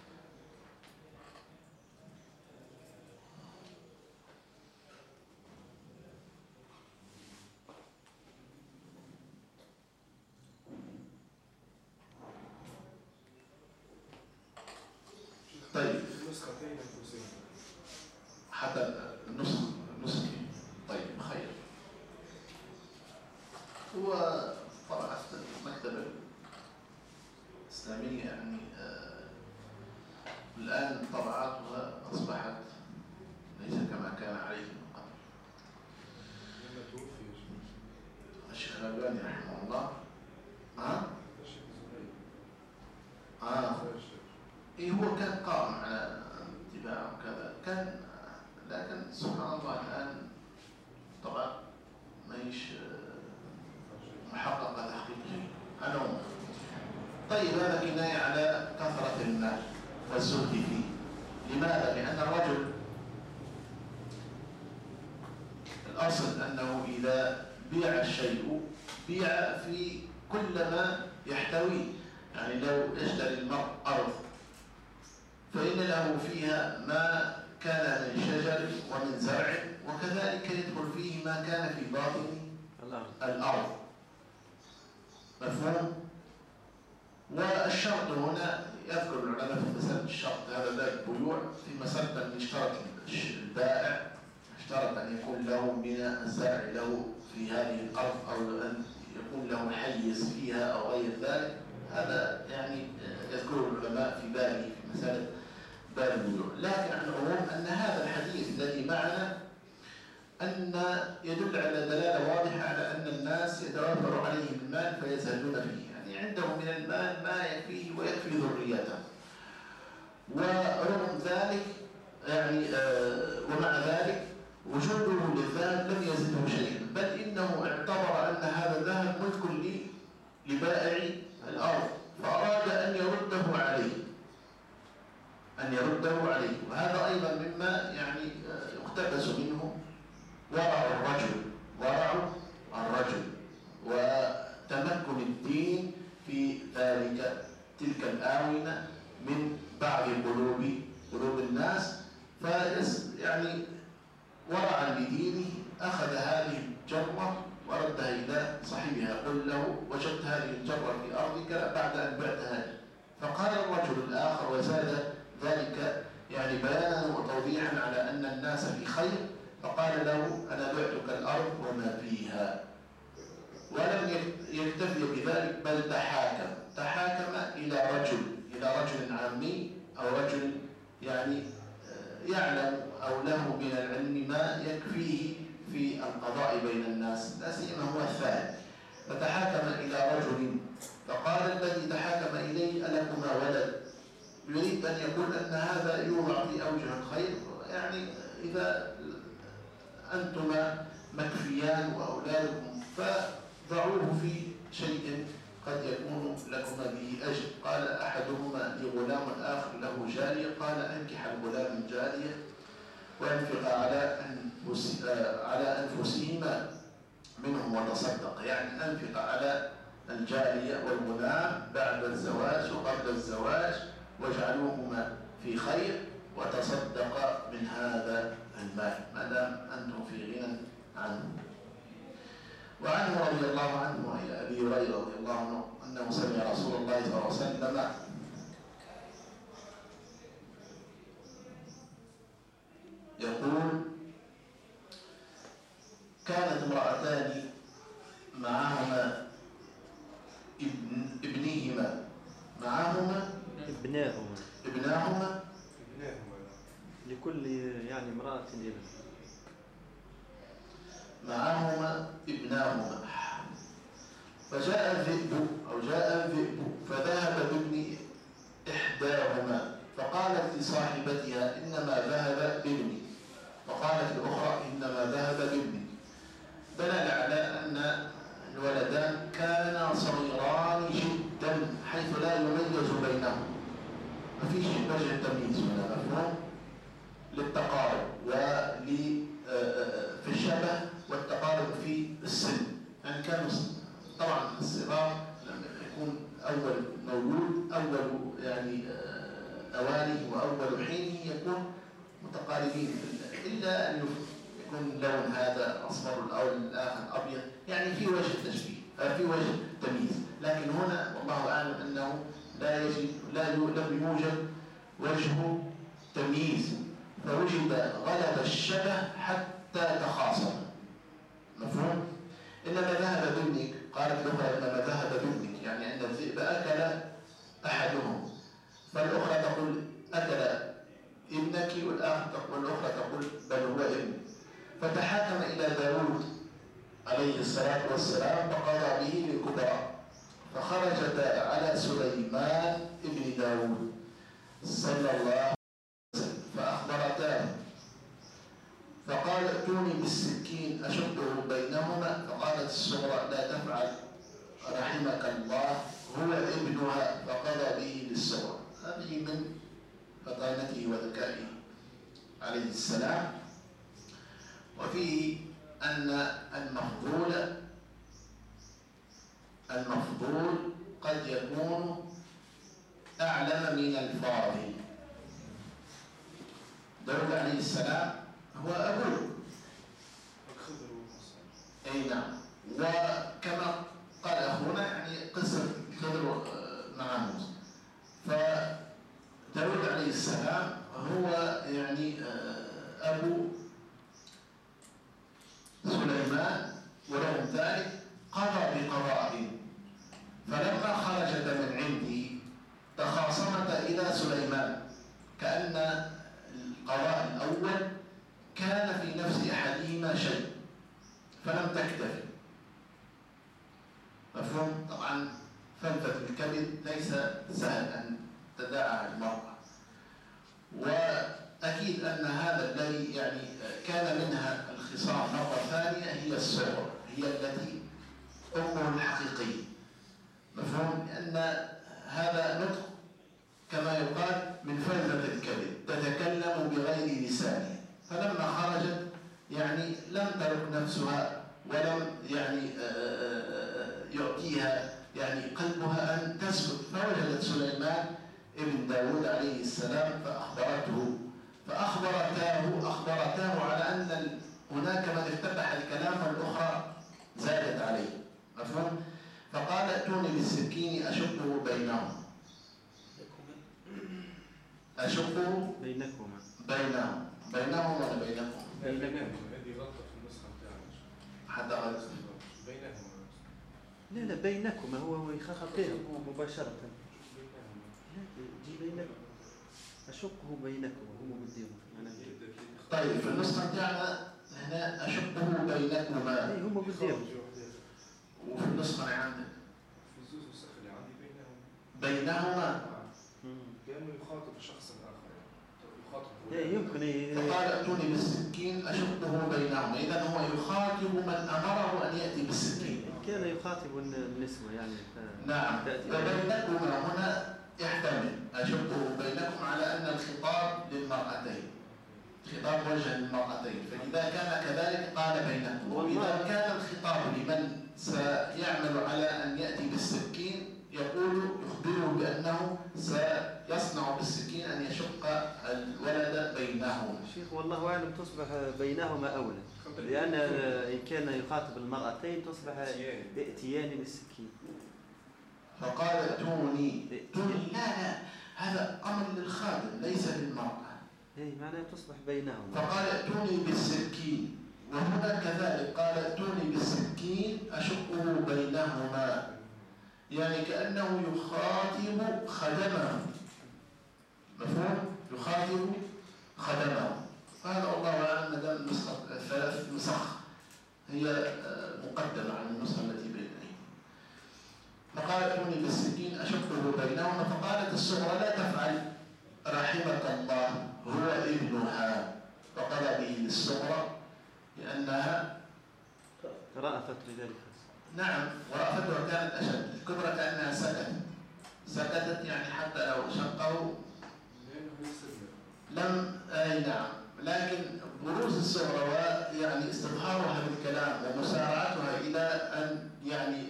طيب النسخة كاينة أنفسهم. حتى النسخة طيب خير. هو طبعا المكتبة الإسلامية يعني الآن طبعاتها أصبحت ليس كما كان عليه من قبل. لما توفي الشيخ الألباني رحمه الله الشيخ زهير. إيه هو كان قائم على اتباعه وكذا كان، لكن سبحان الله الآن طبعا ما يش محقق تحقيق جيد. طيب هذا كناية على كثرة المال والزهد فيه. لماذا؟ لأن الرجل الأصل أنه إذا بيع الشيء بيع في كل ما يحتويه. يعني لو اشتري المرء أرض فإن له فيها ما كان من شجر ومن زرع، وكذلك يدخل فيه ما كان في باطن الأرض. مفهوم؟ والشرط هنا يذكر العلماء في مسألة الشرط هذا باب البيوع في مسألة أن يشترط البائع اشترط أن يكون له من الزرع له في هذه الأرض أو أن يكون له حيز فيها أو غير ذلك. هذا يعني يذكره العلماء في بابه في مسألة باب البيوع. لكن عن العموم أن هذا الحديث الذي معنا أن يدل على دلالة واضحة على أن الناس يتوفر عليهم المال فيزهدون فيه. يعني عندهم من المال ما يكفيه ويكفي ذريته. ورغم ذلك يعني ومع ذلك وجوده للذهب لم يزده شيئا، بل إنه اعتبر أن هذا الذهب ملك لبائع الأرض فأراد أن يرده عليه. وهذا أيضا مما يعني يقتبس منه ورع الرجل وتمكن الدين في تلك الآونة من بعض قلوب الناس. يعني ورعا بدينه أخذ هذه الجرة وردها إلى صاحبها. قل له وجدت هذه الجرة في أرضك بعد أن بعتها لي. فقال الرجل الآخر وزاد ذلك يعني بيانا وتوضيحا على أن الناس في خير، فقال له أنا بعتك الأرض وما فيها. ولم يكتفي بذلك بل تحاكم إلى رجل عامي أو رجل يعني يعلم أو له من العلم ما يكفيه في القضاء بين الناس، لا سيما هو الثاني. فتحاكم إلى رجل فقال الذي تحاكم إليه ألكما ولد؟ يريد أن يقول أن هذا يوضع في أوجه الخير، يعني إذا أنتما مكفيان وأولادكم فضعوه في شيء قد يكون لكما به أجر. قال أحدهما لي غلام والآخر له جارية. قال أنكح الغلام الجارية وأنفق على أنفسهما منهم وتصدق. يعني أنفق على الجارية والغلام بعد الزواج وقبل الزواج واجعلوهما في خير وتصدق من هذا المال ما دام أنتم في غنى عنه. وعنه رضي الله عنه إلى أبي هريرة رضي الله عنه أنه سمع رسول الله صلى الله عليه وسلم يقول كانت امرأتان معهما ابناهما لكل يعني امرأة ابن. معهما ابناهما فجاء الذئب فذهب بابن إحداهما فقالت لصاحبتها إنما ذهب بابني، وقالت الأخرى إنما ذهب بابني، دلل على أن الولدان كانا صغيران جدا حيث لا يميز بينهم، ما فيش وجه تمييز ولا مفهوم للتقارب في الشبه والتقارب في السن. يعني كانوا طبعا الصغار لما يكون أول مولود أول يعني أوانه وأول حينه يكون متقاربين إلا أن يكون لون هذا أصفر أو الآخر أبيض، يعني في وجه تشبيه في وجه تمييز. لكن هنا والله أعلم أنه لم يوجد وجه تمييز، فوجد غلب الشبه حتى تخاصم. مفهوم؟ إنما ذهب بابنك، قالت الأخرى إنما ذهب بابنك، يعني أن الذئب أكل أحدهم، فالأخرى تقول أكل ابنك، والأخرى تقول بل هو ابن. فتحاكم إلى داود عليه الصلاة والسلام فقضى به للكبرى، فخرجتا على سليمان ابن داود صلى الله عليه وسلم فأخبرتاه، فقال ائتوني بالسكين أشقه بينهما، فقالت الصغرى لا تفعل رحمك الله هو ابنها، فقضى به للصغرى. هذه من فطانته وذكائه عليه السلام. وفيه أن المفضول قد يكون أعلم من الفاضل. داود عليه السلام هو أبوه، أي نعم، وكما قال أخونا يعني قصة خضر مع موسى، فداود عليه السلام هو يعني أبو سليمان، ورغم ذلك قضى بقضاء، فلما خرجت من عنده تخاصمتا إلى سليمان، كأن القضاء الأول كان في نفس أحدهما شيء فلم تكتفي. مفهوم؟ طبعا فلفة الكبد ليس سهل أن تداعى المرأة، وأكيد أن هذا الذي يعني كان منها الخصام مرة ثانية هي الصغر، هي التي أمه الحقيقية. مفهوم؟ لأن هذا نطق كما يقال من فلفة الكبد، تتكلم بغير لسانها، فلما خرجت يعني لم ترك نفسها ولم يعني يعطيها يعني قلبها أن تسكت، فوجدت سليمان ابن داود عليه السلام فأخبرتاه على أن هناك من افتتح الكلام والأخرى زادت عليه. مفهوم؟ فقال ائتوني بالسكين أشقه بينهما بينهم ولا بينكم؟ هذه غلطة في النسخة بتاعنا. حتى غلط بينهما. لا بينكما، هو يخاطبهم مباشرة. جي بينكم أشقه بينكم، هو بديهم. طيب في النسخة بتاعنا هنا أشقه بينكما، أي هم بديهم. وفي النسخة اللي عندك في الزوز النسخ اللي عندي بينهما كأنه يخاطب شخص آخر، يمكن فقال ائتوني بالسكين أشقه بينهما، إذا هو يخاطب من أمره أن يأتي بالسكين. كان يخاطب النسوة يعني نعم، فبينكما هنا يحتمل أشقه بينكم على أن الخطاب للمرأتين، خطاب وجه للمرأتين، فإذا كان كذلك قال بينكم. وإذا كان الخطاب لمن سيعمل على أن يأتي بالسكين يخبره بأنه سيصنع بالسكين أن يشق الولد بينهما. شيخ والله أعلم تصبح بينهما أولى، لأن إن كان يخاطب المرأتين تصبح ائتيان بالسكين. فقال ائتوني لا هذا أمر للخادم ليس للمرأة. معناه تصبح بينهما. فقال ائتوني بالسكين وهنا كذلك قال ائتوني بالسكين أشقه بينهما، يعني كأنه يخاطب خدمه، مفهوم؟ يخاطب خدمه. هذا والله أعلم، ما دام النسخة الثلاث نسخ هي مقدمة عن النسخة التي بين أيدينا. فقال ائتوني بالسكين أشقه بينهما، فقالت الصغرى لا تفعل رحمك الله هو ابنها، فقضى به للصغرى لأنها رأفت بذلك. نعم، ورأفتها كانت أشد. الكبرى كأنها سكتت يعني حتى لو شقه لم أي نعم، لكن بروز الصغرى يعني استظهارها بالكلام ومسارعتها إلى أن يعني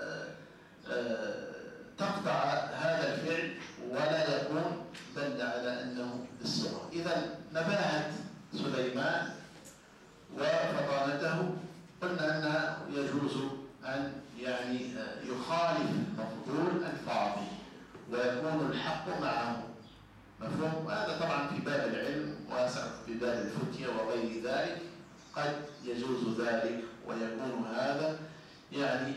تقطع هذا الفعل ولا يكون دل على أنه للصغرى. إذا نباهة سليمان وفطانته قلنا أنها يجوز أن يعني يخالف مفضول الفاضي ويكون الحق معه، مفهوم؟ وهذا طبعا في باب العلم واسع، في باب الفتية وغير ذلك قد يجوز ذلك ويكون هذا يعني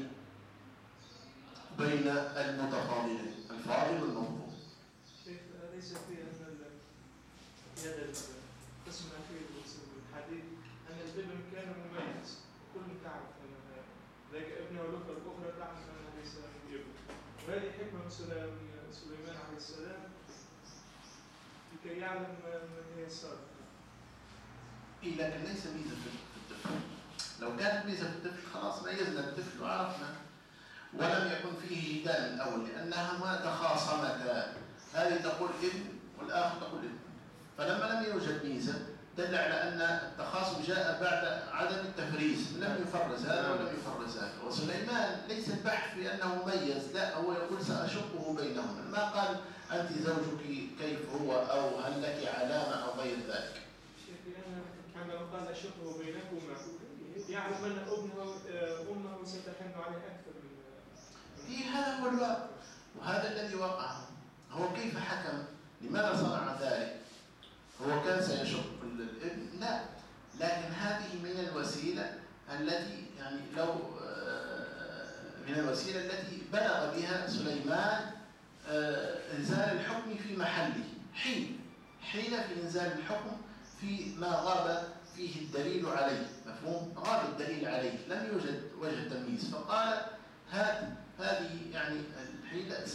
بين المتفاضلين الفاضل والمفضول. ليس في أن هذا القسم الأخير من الحديث أن الابن كان مميز وكل تعرف أن ذاك ابنه والأخرى الأخرى تعرف أنه ليس ابن، وهذه حكمة سليمان عليه السلام لكي يعلم من هي السابقة. لكن ليس ميزة في الطفل. لو كانت ميزة في الطفل خلاص ميزنا الطفل وعرفنا، ولم يكن فيه جدال من الأول لأنهما تخاصمتا، هذه تقول ابن والآخر تقول ابن، فلما لم يوجد ميزة دل على أن التخاصم جاء بعد عدم التفريز، لم يفرز هذا ولم يفرز هذا. وسليمان ليس البحث في أنه ميز، لا، هو يقول سأشقه بينهما، ما قال أنت زوجك كيف هو أو هل لك علامة أو غير ذلك. عندما قال أشقه بينكما يعلم أن أمه ستحن عليه أكثر من هذا هو الواقع، وهذا الذي وقع. هو كيف حكم؟ لماذا صنع ذلك؟ هو كان سيشق الابن؟ لا، لكن هذه من الوسيلة التي يعني لو من الوسيلة التي بلغ بها سليمان إنزال الحكم في محله، حين في إنزال الحكم في ما غاب فيه الدليل عليه، مفهوم؟ غاب الدليل عليه، لم يوجد وجه تمييز، فقال هذه يعني الحيلة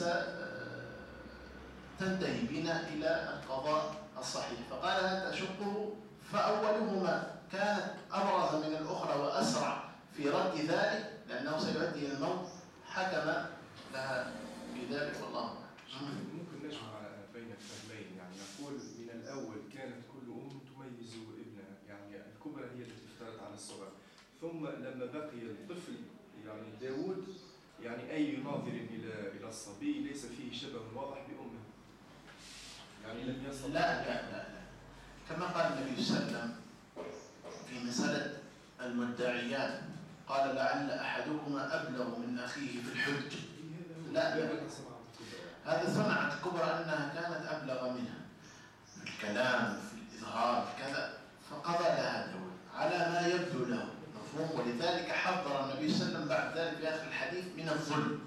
ستنتهي بنا إلى القضاء الصحيح، فقال هل تشقه؟ فأولهما كانت أبرز من الأخرى وأسرع في رد ذلك لأنه سيؤدي إلى الموت، حكم لها بذلك والله. ممكن نجمع بين الفهمين، يعني نقول من الأول كانت كل أم تميز ابنها، يعني الكبرى هي التي افترت على الصغر، ثم لما بقي الطفل يعني داود يعني أي ناظر إلى الصبي ليس فيه شبه واضح بأمه، يعني لم يصل. لا كما قال النبي صلى الله عليه وسلم في مسألة المدعيان، قال لعل أحدكما أبلغ من أخيه في الحج. لا هذا صنعت الكبرى أنها كانت أبلغ منها في الكلام في الإظهار كذا، فقضى لها داود على ما يبدو له، مفهوم؟ ولذلك حذر النبي صلى الله عليه وسلم بعد ذلك في آخر الحديث من الظلم،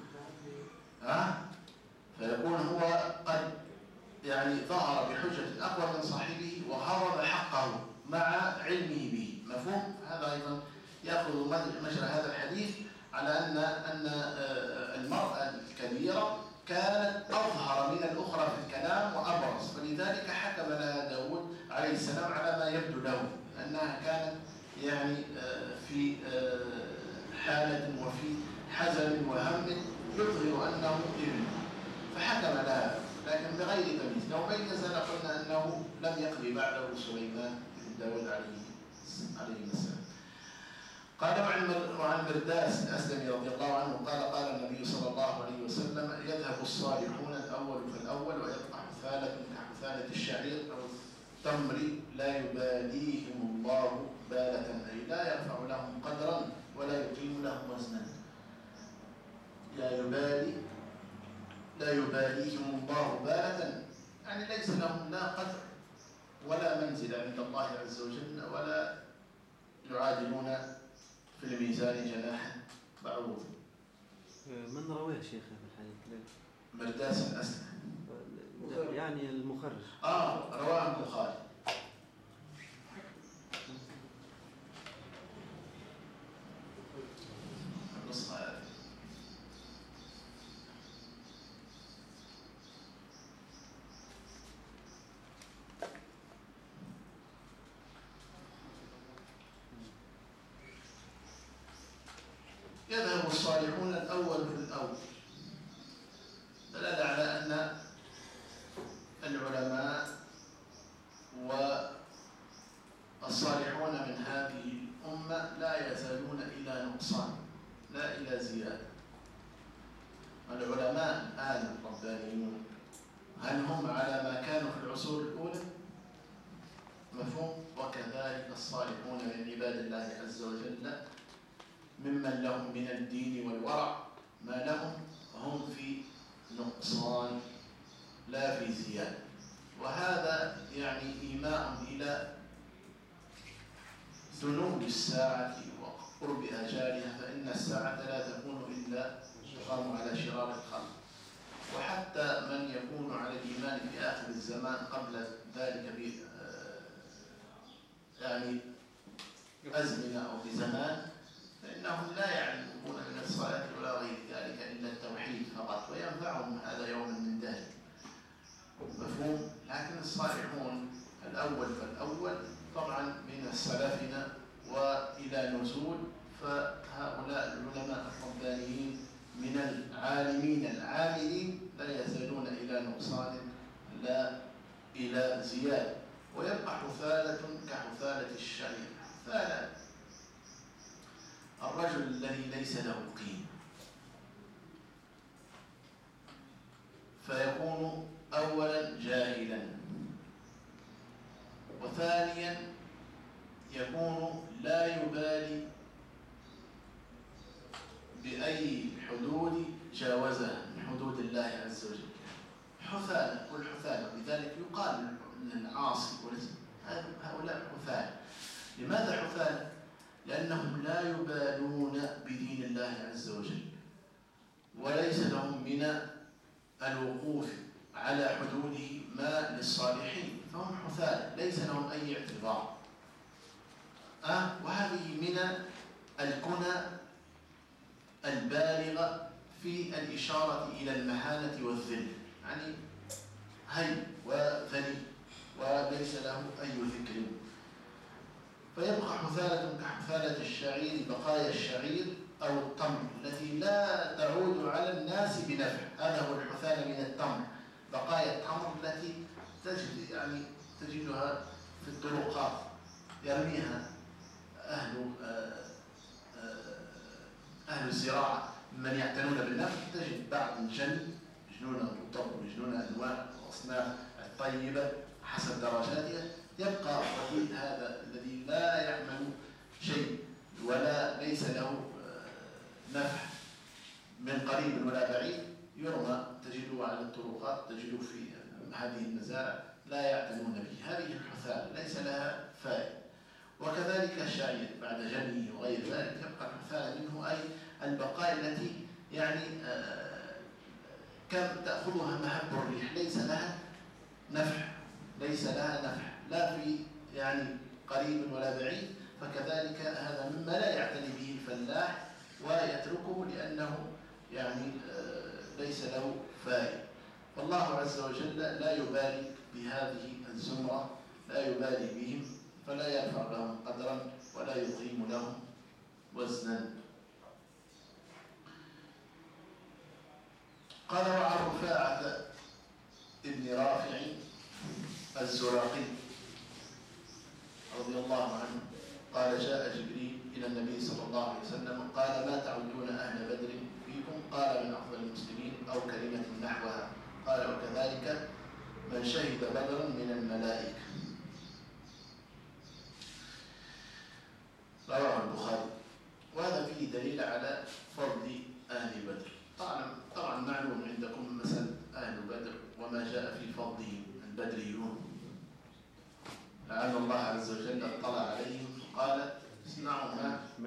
فيكون هو قد يعني ظهر بحجة أقوى من صاحبه وهرب حقه مع علمه به، مفهوم؟ هذا أيضا يأخذ مجرى هذا الحديث على أن المرأة الكبيرة كانت أظهر من الأخرى في الكلام وأبرز، فلذلك حكم لها داود عليه السلام على ما يبدو له أنها كانت يعني في حالة وفي حزن وهم يظهر أنه ابن، فحكم لها لكن بغير تمييز. لو ميز لقلنا أنه لم يقضي بعده سليمان بن داود عليه السلام. قال وعن مرداس الأسلمي رضي الله عنه قال النبي صلى الله عليه وسلم يذهب الصالحون الأول فالأول ويبقى حثالة كحثالة الشعير أو التمر لا يباليهم الله بالة، أي لا يرفع لهم قدرا ولا يقيم لهم وزنا. لا يباليهم الله بالة يعني ليس لهم لا قدر ولا منزل عند الله عز وجل ولا يعادلون في الميزان جناح بعوض. من رواه شيخ هذا الحديث؟ مرداس الأسلم يعني المخرج. رواه البخاري. النسخة هذه يذهب الصالحون الأول بالأول، دلالة على أن العلماء والصالحون من هذه الأمة لا يزالون إلى نقصان لا إلى زيادة. العلماء الآن الربانيون هل هم على ما كانوا في العصور الأولى؟ مفهوم؟ وكذلك الصالحون من عباد الله عز وجل ممن لهم من الدين والورع ما لهم، هم في نقصان لا في زيادة. وهذا يعني إيماء إلى دنو الساعة وقرب أجالها، فإن الساعة لا تكون إلا تقام على شرار الخلق. وحتى من يكون على الإيمان في آخر الزمان قبل ذلك يعني أزمنة أو بزمان، فإنهم لا يعلمون من الصلاة ولا غير ذلك إلا التوحيد فقط، وينفعهم هذا يوما من ذلك. مفهوم؟ لكن الصالحون الأول فالأول طبعا من سلفنا وإلى نزول، فهؤلاء العلماء الربانيين من العالمين العاملين لا يزالون إلى نقصان لا إلى زيادة. ويبقى حثالة كحثالة الشعير. حثالة الرجل الذي ليس له قيمة، فيكون أولا جاهلا، وثانيا يكون لا يبالي بأي حدود جاوزها من حدود الله عز وجل. حثالة والحثالة، لذلك يقال للعاصي هؤلاء حثالة. لماذا حثالة؟ لأنهم لا يبالون بدين الله عز وجل، وليس لهم من الوقوف على حدوده ما للصالحين، فهم حثالة ليس لهم أي اعتبار. وهذه من الكنى البالغة في الإشارة إلى المهانة والذل، يعني هي وذلي وليس له أي ذكر. فيبقى حثالة كحثالة الشعير، بقايا الشعير أو التمر التي لا تعود على الناس بنفع. هذا هو الحثالة من التمر، بقايا التمر التي تجدها في الطرقات يرميها أهل الزراعة من يعتنون بالنفع. تجد بعض الجن يجنون الرطب ويجنون أنواع الأصناف الطيبة حسب درجاتها. يبقى الرجل هذا الذي لا يعمل شيء ولا ليس له نفع من قريب ولا بعيد، يرمى، تجده على الطرقات، تجده في هذه المزارع لا يعتنون به. هذه الحثالة ليس لها فائدة. وكذلك الشعير بعد جنيه وغير ذلك يبقى الحثالة منه، أي البقايا التي يعني كم تأخذها مهب الريح، ليس لها نفع، ليس لها نفع لا في يعني قريب ولا بعيد. فكذلك هذا مما لا يعتني به الفلاح ويتركه لأنه يعني ليس له فائدة. فالله عز وجل لا يبالي بهذه الزمرة، لا يبالي بهم، فلا يرفع لهم قدرا ولا يقيم لهم وزنا. قال: وعن رفاعة ابن رافع الزراقي رضي الله عنه قال: جاء جبريل إلى النبي صلى الله عليه وسلم قال: ما تعدون أهل بدر فيكم؟ قال: من أفضل المسلمين، أو كلمة نحوها. قال: وكذلك من شهد بدرا من الملائكة. رواه البخاري. وهذا فيه دليل على فضل أهل بدر. طبعا معلوم عندكم مثل أهل بدر وما جاء في فضلهم البدريون، لعل الله عز وجل اطلع عليهم فقال: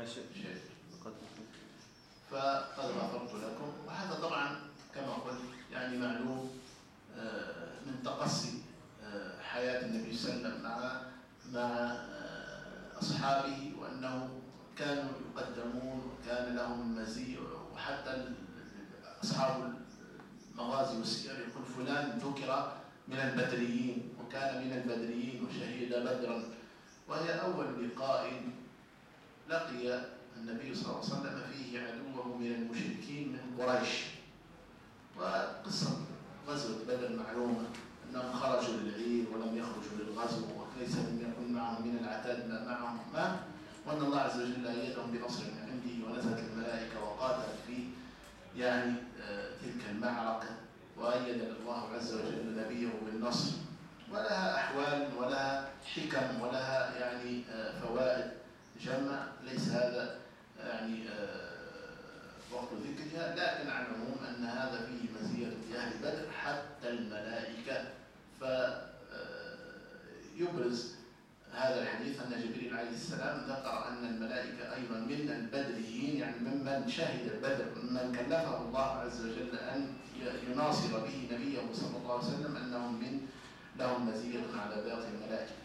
ما شئت شئت. قد فقد غفرت لكم. وهذا طبعا كما قلت يعني معلوم من تقصي حياة النبي صلى الله عليه وسلم مع أصحابه، وأنه كانوا يقدمون وكان لهم المزية. وحتى أصحاب المغازي والسير يقول فلان ذكر من البدريين وكان من البدريين وشهد بدرا. وهي أول لقاء لقي النبي صلى الله عليه وسلم فيه عدوه من المشركين من قريش. وقصة غزوة بدر معلومة، أنهم خرجوا للعير ولم يخرجوا للغزو، وليس لم يكن معهم من العتاد ما معهم ما، وأن الله عز وجل أيدهم بنصر من عنده، ونزلت الملائكة وقاتلت في يعني تلك المعركة، وأيد الله عز وجل نبيه بالنصر. ولها أحوال ولها حكم ولها يعني فوائد جمع، ليس هذا يعني وقت ذكرها، لكن على العموم أن هذا فيه مزية لأهل بدر حتى الملائكة. فيبرز هذا الحديث أن جبريل عليه السلام ذكر أن الملائكة أيضا من البدريين، يعني ممن شهد بدر، ممن كلفه الله عز وجل أن يناصر به نبيه صلى الله عليه وسلم، أنهم لهم مزية على باقي الملائكة.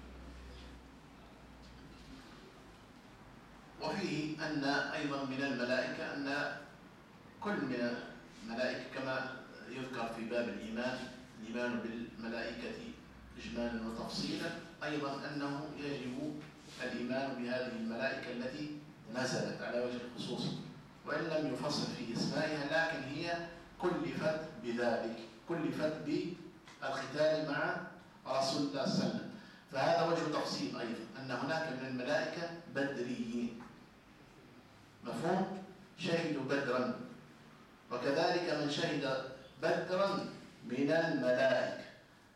وفيه أن أيضا من الملائكة أن كل من الملائكة كما يذكر في باب الإيمان بالملائكة إجمالا وتفصيلا، أيضا أنه يجب الإيمان بهذه الملائكة التي نزلت على وجه الخصوص، وإن لم يفصل في اسمائها، لكن هي كلفت بذلك، كلفت بالقتال مع رسول الله صلى الله عليه وسلم. فهذا وجه تفصيل أيضا، أن هناك من الملائكة بدريين، مفهوم؟ شهدوا بدرا. وكذلك من شهد بدرا من الملائكة،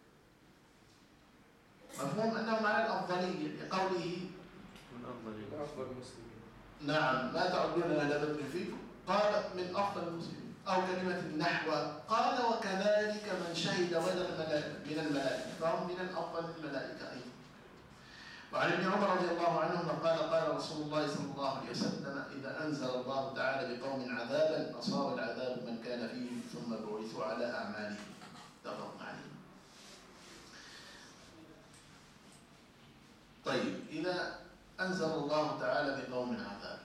مفهوم أنه مع الأفضلية لقوله من أفضل المسلمين. نعم ما تعدون أهل بدر فيكم، قال من أفضل المسلمين، أو كلمة النحو قال وكذلك من شهد بدرا من الملائكة، فهم من الأفضل الملائكة أيضا. وعن ابن عمر رضي الله عنهما قال قال رسول الله صلى الله عليه وسلم إذا أنزل الله تعالى بقوم عذابا أصاب العذاب من كان فيهم ثم بعثوا على أعمالهم. اتفق عليه. طيب إذا أنزل الله تعالى بقوم عذاب،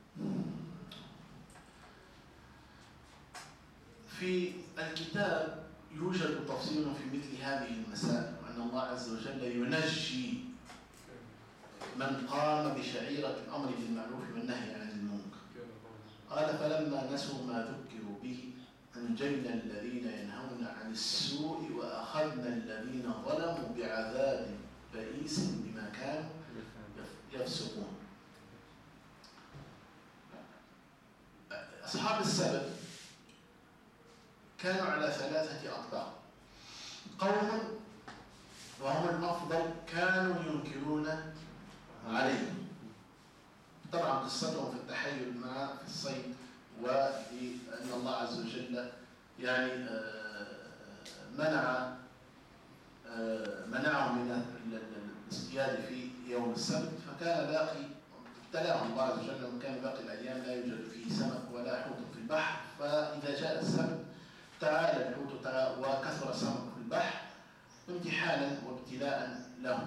في الكتاب يوجد تفصيل في مثل هذه المسائل، وأن الله عز وجل ينجي من قام بشعيرة الأمر بالمعروف والنهي عن المنكر. قال فلما نسوا ما ذكروا به أنجينا الذين ينهون عن السوء وأخذنا الذين ظلموا بعذاب بئيس بما كانوا يفسقون. أصحاب السبت كانوا على ثلاثة أطباق. قوم وهم الأفضل كانوا ينكرون عليهم، طبعا قصتهم في التحيل مع في الصيد، وأن الله عز وجل يعني منعهم من الاصطياد في يوم السبت، فكان باقي ابتلاهم الله عز وجل وكان باقي الأيام لا يوجد فيه سمك ولا حوت في البحر. فإذا جاء السبت تعالى الحوت وكثر سمك في البحر امتحانا وابتلاء لهم،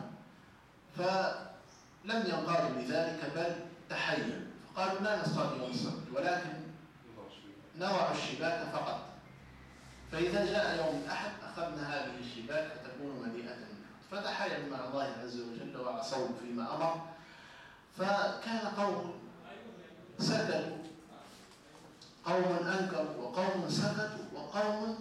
فلم ينقادوا لذلك بل تحيلوا، فقالوا لا نصطاد يوم السبت ولكن نضع الشباك فقط، فإذا جاء يوم الأحد أخذنا هذه الشباك فتكون مليئة، فتحايلوا مع الله عز وجل وعصوا فيما أمر. فكان قوم سكتوا، قوم أنكروا، وقوم سكتوا، وقوم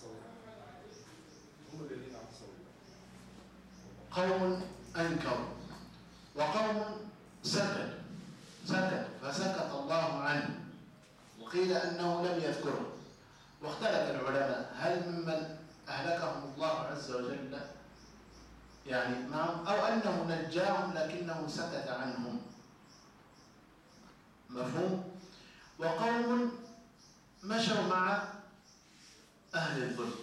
قوم أنكروا، وقوم سكتوا فسكت الله عنه، وقيل أنه لم يذكره. واختلف العلماء هل ممن أهلكهم الله عز وجل يعني معهم، أو أنه نجاهم لكنه سكت عنهم، مفهوم؟ وقوم مشوا مع أهل الظلم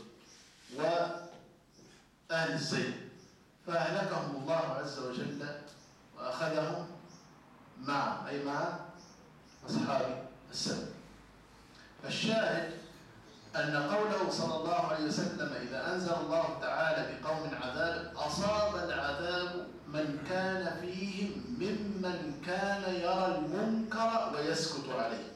وأهل الزيغ فأهلكهم الله عز وجل وأخذهم معه، أي مع أصحاب السبت. الشاهد أن قوله صلى الله عليه وسلم إذا أنزل الله تعالى بقوم عذاب أصاب العذاب من كان فيهم ممن كان يرى المنكر ويسكت عليه.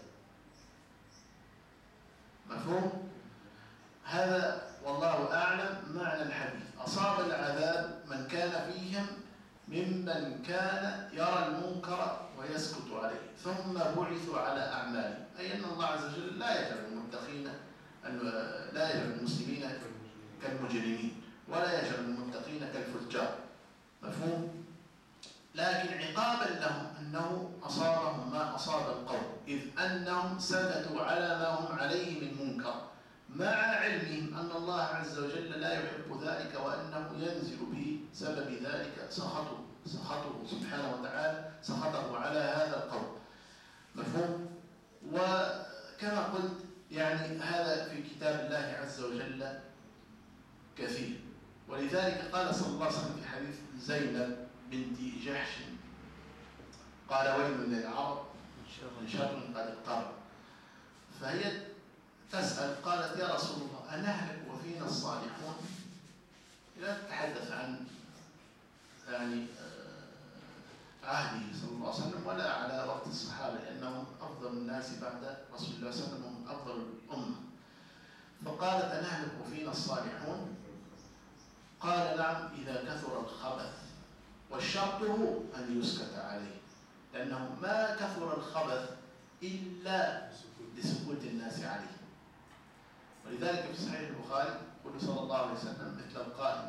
مفهوم؟ هذا والله أعلم معنى الحديث. أصاب العذاب من كان فيهم ممن كان يرى المنكر ويسكت عليه ثم بعثوا على أعمالهم، أي أن الله عز وجل لا يجعل المتقين لا يجعل المسلمين كالمجرمين ولا يجعل المتقين كالفجار. مفهوم؟ لكن عقابا لهم أنه أصابهم ما أصاب القوم إذ أنهم سكتوا على ما هم عليه من منكر مع علمهم أن الله عز وجل لا يحب ذلك وأنه ينزل بسبب ذلك سخطه سبحانه وتعالى سخطه على هذا القوم. مفهوم؟ وكما قلت يعني هذا في كتاب الله عز وجل كثير، ولذلك قال صلى الله عليه وسلم في حديث زينب بنت جحش قال ويل للعرب من شر قد اقترب، فهي تسأل قالت يا رسول الله أنهلك وفينا الصالحون؟ لا تتحدث عن يعني عهده صلى الله عليه وسلم ولا على وقت الصحابة لأنهم أفضل الناس بعد رسول الله صلى الله عليه وسلم هم أفضل الأمة. فقالت أنهلك وفينا الصالحون؟ قال نعم إذا كثر الخبث، والشرط هو أن يسكت عليه لأنه ما كثر الخبث إلا لسكوت الناس عليه. ولذلك في صحيح البخاري يقول صلى الله عليه وسلم مثل القائم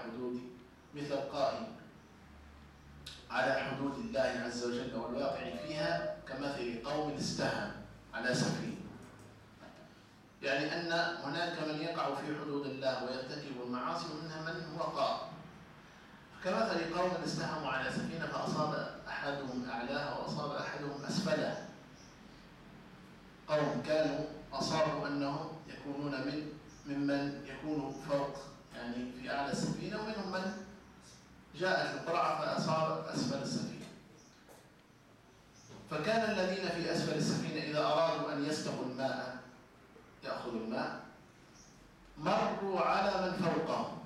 على حدود الله عز وجل والواقع فيها كمثل قوم استهم على سفينة، يعني أن هناك من يقع في حدود الله ويرتكب المعاصي ومنها من هو قائم، كمثل قوم استهموا على سفينة فأصاب أحدهم أعلاها وأصاب أحدهم أسفلها. قوم كانوا أصابوا أنهم يكونون ممن يكون فوق يعني في أعلى السفينة، ومنهم من جاءت القرعة فأصاب أسفل السفينة. فكان الذين في أسفل السفينة إذا أرادوا أن يستقوا الماء يأخذوا الماء مروا على من فوقهم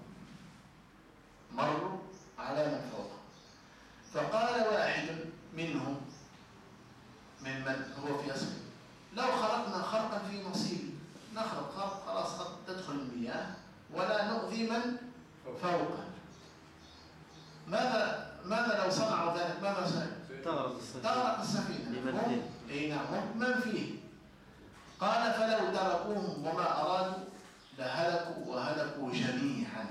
فقال واحد منهم ممن هو في أسفل لو خرقنا خرقا في نصيب نخرق خرق خلاص تدخل المياه ولا نؤذي من فوقه. ماذا لو صنعوا ذلك؟ ماذا صنعوا؟ تغرق السفينة أي نعم من فيه. قال فلو تركوهم وما أرادوا وهلكوا جميعا،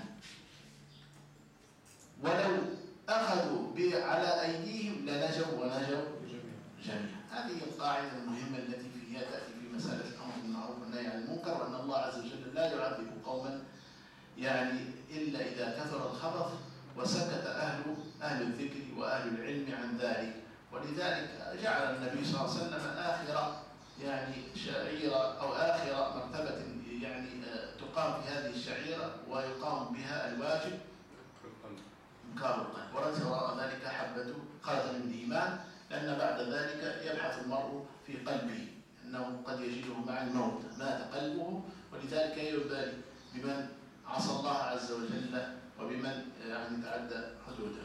ولو أخذوا على أيديهم ونجوا جميعا. هذه القاعدة المهمة التي فيها تأتي في مسألة الأمر بالمعروف والنهي عن المنكر، وأن الله عز وجل لا يعذب قوما يعني إلا إذا كثر الخبث وسكت أهل الذكر وأهل العلم عن ذلك. ولذلك جعل النبي صلى الله عليه وسلم آخر يعني شعيرة أو آخر مرتبة يعني تقام في هذه الشعيرة ويقام بها الواجب إنكار القلب، وليس وراء ذلك حبة خاتم الإيمان، لأن بعد ذلك يبحث المرء في قلبه أنه قد يجده مع الموت مات قلبه، ولذلك يبالي بمن عصى الله عز وجل وبمن يعني تعدى حدوده.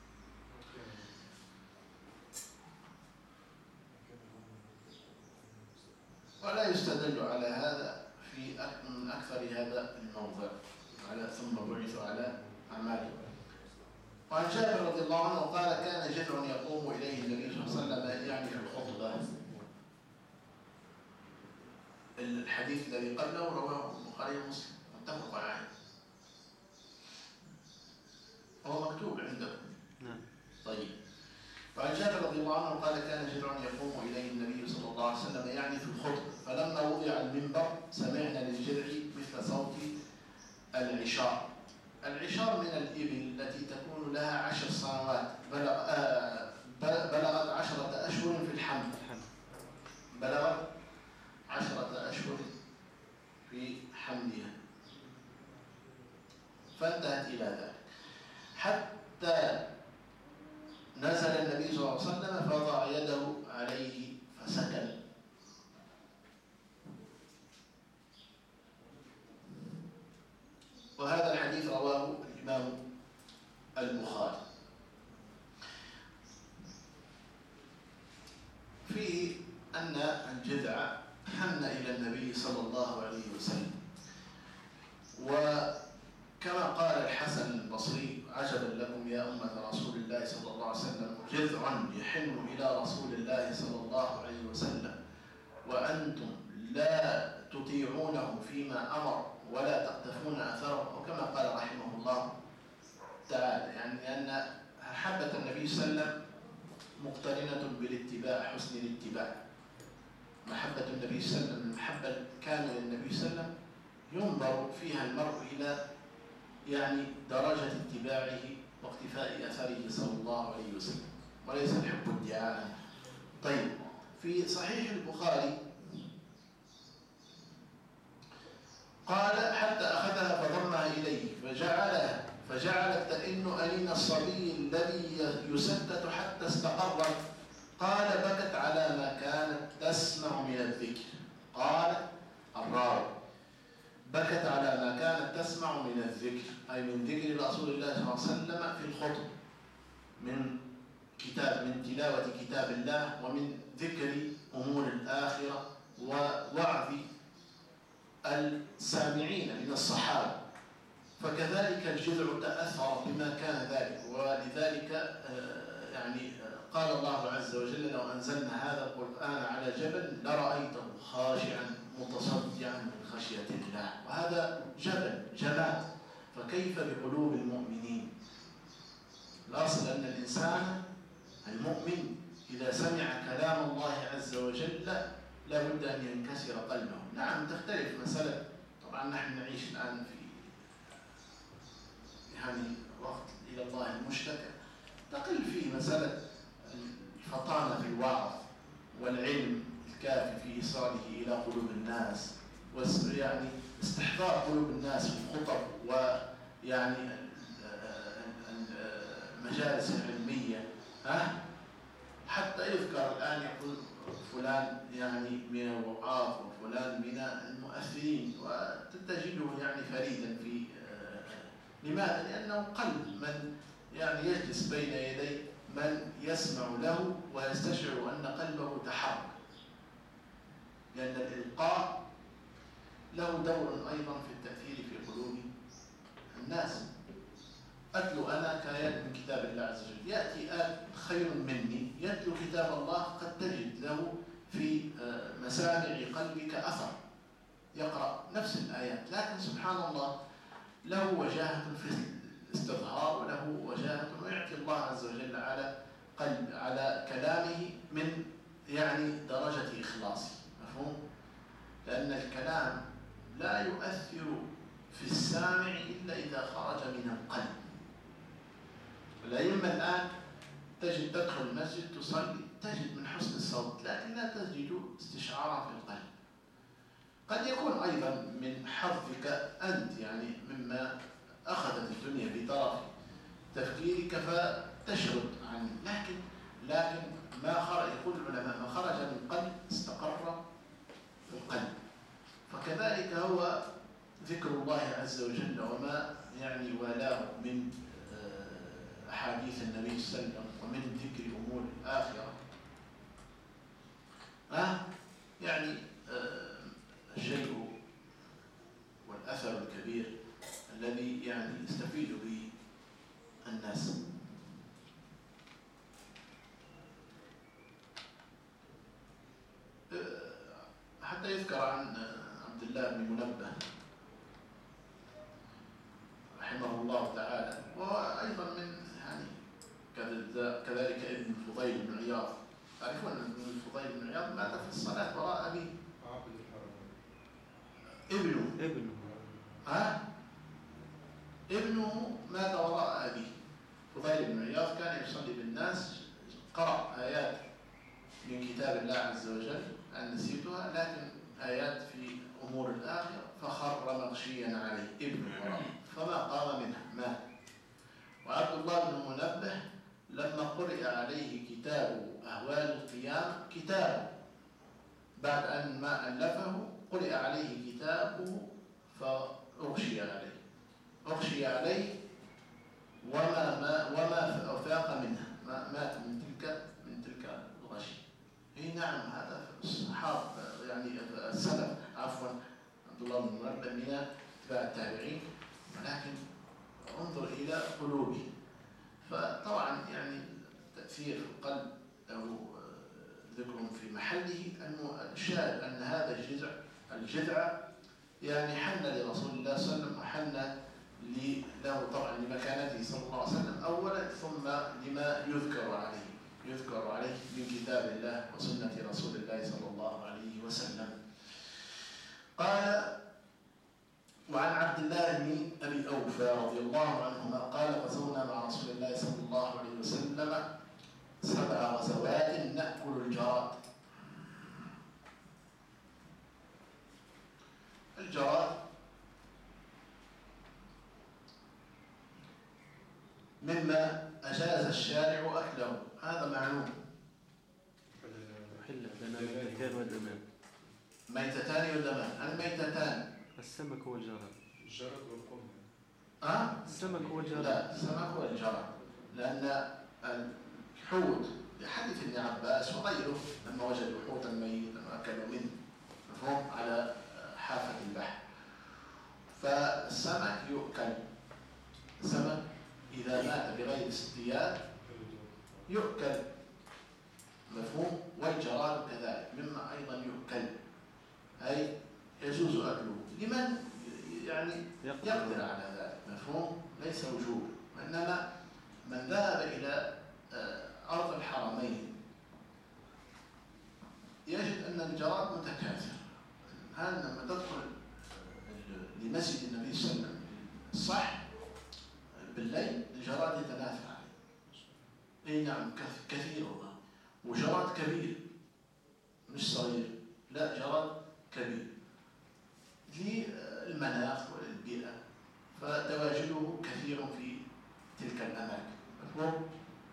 ولا يستدل على هذا من أكثر هذا الموضع ثم بعثوا على أعمالهم. وعن جابر رضي الله عنه قال كان جذع يقوم إليه النبي صلى الله عليه وسلم يعني في الخطبة. الحديث الذي قبله رواه البخاري ومسلم متفق عليه، هو مكتوب عندكم. نعم. طيب. وعن جابر رضي الله عنه قال كان جذع يقوم إليه النبي صلى الله عليه وسلم يعني في الخطبة، فلما وضع المنبر سمعنا للجذع مثل صوت العشار. العشار من الإبل التي تكون لها 10 سنوات بلغت 10 أشهر في الحمل، بلغت 10 أشهر في حملها فانتهت إلى ذلك حتى نزل النبي صلى الله عليه وسلم فوضع يده عليه فسكن أن الجذع حن إلى النبي صلى الله عليه وسلم، وكما قال الحسن البصري: عجبا لكم يا أمة رسول الله صلى الله عليه وسلم، جذع يحن إلى رسول الله صلى الله عليه وسلم وأنتم لا تطيعونه فيما أمر ولا تقتفون أثره. وكما قال رحمه الله تعالى، يعني أن محبة النبي صلى الله عليه وسلم مقترنة بالاتباع، حسن الاتباع. محبة النبي صلى الله عليه وسلم، المحبة الكاملة للنبي صلى الله عليه وسلم، ينظر فيها المرء إلى يعني درجة اتباعه واقتفاء أثره صلى الله عليه وسلم، وليس الحب ادعاء. طيب، في صحيح البخاري قال: حتى أخذها فضمها إليه فجعلت تئن أنين الصبي الذي يسدت حتى استقرت. قال: بكت على ما كانت تسمع من الذكر. قال الراوي: بكت على ما كانت تسمع من الذكر، أي من ذكر رسول الله صلى الله عليه وسلم في الخطب، من تلاوة كتاب الله، ومن ذكر أمور الآخرة ووعظ السامعين من الصحابة. فكذلك الجذع تأثر بما كان ذلك، ولذلك يعني قال الله عز وجل: لو أنزلنا هذا القرآن على جبل لرأيته خاشعا متصدعا من خشية الله. وهذا جبل جماد، فكيف بقلوب المؤمنين؟ الأصل أن الإنسان المؤمن إذا سمع كلام الله عز وجل لابد أن ينكسر قلبه. نعم، تختلف مسألة، طبعا نحن نعيش الآن في يعني وقت إلى الله المشتكى، تقل فيه مسألة الفطانة في الوعظ والعلم الكافي في إيصاله إلى قلوب الناس، ويعني استحضار قلوب الناس في الخطب، ويعني المجالس العلمية. حتى يذكر الآن يقول فلان يعني من الوعاظ وفلان من المؤثرين، وتجده يعني فريدا في لماذا؟ لأنه قلب من يعني يجلس بين يدي من يسمع له ويستشعر أن قلبه تحرك، لأن الإلقاء له دور أيضا في التأثير في قلوب الناس. أتلو أنا كآيات من كتاب الله عز وجل، يأتي آت خير مني يتلو كتاب الله، قد تجد له في مسامع قلبك أثر، يقرأ نفس الآيات، لكن سبحان الله له وجاهة في الاستظهار، وله وجاهة، ويعطي الله عز وجل على كلامه من يعني درجة إخلاصه. مفهوم؟ لأن الكلام لا يؤثر في السامع إلا إذا خرج من القلب. الأئمة الآن تجد تدخل المسجد تصلي، تجد من حسن الصوت، لكن لا تجد استشعارا في القلب. قد يكون أيضا من حظك أنت، يعني مما أخذت الدنيا بطرف تفكيرك فتشرد عنه، لكن ما خرج، يقول العلماء: ما خرج من القلب استقر في القلب. فكذلك هو ذكر الله عز وجل وما يعني والاه من أحاديث النبي صلى الله عليه وسلم، ومن ذكر أمور الآخرة، يعني الشيء والأثر الكبير الذي يعني يستفيد به الناس. حتى يذكر عن عبد الله بن منبه رحمه الله تعالى، وأيضا من يعني كذلك ابن الفضيل بن عياض. تعرفون أن ابن الفضيل بن عياض مات في الصلاة وراء أبيه. ابنه مات وراء أبيه. فضيل بن عياض كان يصلي بالناس، قرأ آيات من كتاب الله عز وجل أن نسيتها، لكن آيات في أمور الآخرة، فخر مغشيا عليه ابنه وراءه فما قام منها، مات. وعبد الله بن منبه لما قرئ عليه كتاب أهوال القيامة، كتابه بعد أن ما ألفه قرئ عليه كتابه فأغشي عليه وما أفاق منها، مات من تلك الغشي. نعم، هذا في أتباع التابعين، ولكن انظر إلى قلوبهم. فطبعا يعني التأثير في القلب له ذكر في محله، أنه الشاهد أن هذا الجذع يعني حن لرسول الله صلى الله عليه وسلم، وحن له طبعا لمكانته صلى الله عليه وسلم أولا، ثم لما يذكر عليه من كتاب الله وسنة رسول الله صلى الله عليه وسلم. قال: وعن عبد الله بن أبي أوفى رضي الله عنهما قال: غزونا مع رسول الله صلى الله عليه وسلم 7 غزوات نأكل الجراد. الجراد مما أجاز الشارع أكله، هذا معلوم. أحل لنا ميتتان ودمان. ميتتان ودمان. الميتتان السمك هو الجراد. الجراد والقمة. السمك هو الجراد. لا، السمك هو الجراد، لأن الحوت لحديث ابن عباس وغيره لما وجدوا حوتا ميتا وأكلوا منه، مفهوم، على حافة البحر. فالسمك يؤكل، السمك إذا مات بغير اصطياد يؤكل، مفهوم. والجراد كذلك مما أيضا يؤكل، أي يجوز أكله لمن يعني يقدر على ذلك، مفهوم، ليس وجوب. وإنما من ذهب إلى أرض الحرمين يجد أن الجراد متكاثر. هل لما تدخل لمسجد النبي صلى الله عليه وسلم صح بالليل الجراد يتناثر عليه. اي نعم، كثير والله، وجراد كبير مش صغير، لا جراد كبير للمناخ وللبيئة، فتواجده كثير في تلك الأماكن، مفهوم.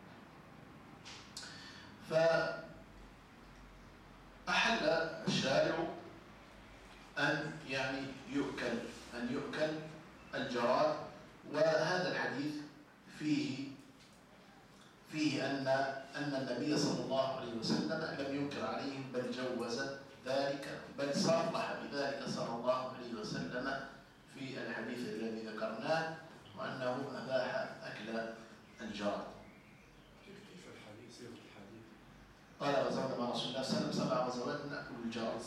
فأحل الشارع أن يعني يؤكل الجراد. وهذا الحديث فيه أن النبي صلى الله عليه وسلم لم ينكر عليهم، بل جوز ذلك، بل صرح بذلك صلى الله عليه وسلم في الحديث الذي ذكرناه، وأنه أباح أكل الجراد. كيف الحديث؟ صيغة الحديث قال: غزونا مع رسول الله صلى الله عليه وسلم 7 غزوات نأكل الجراد.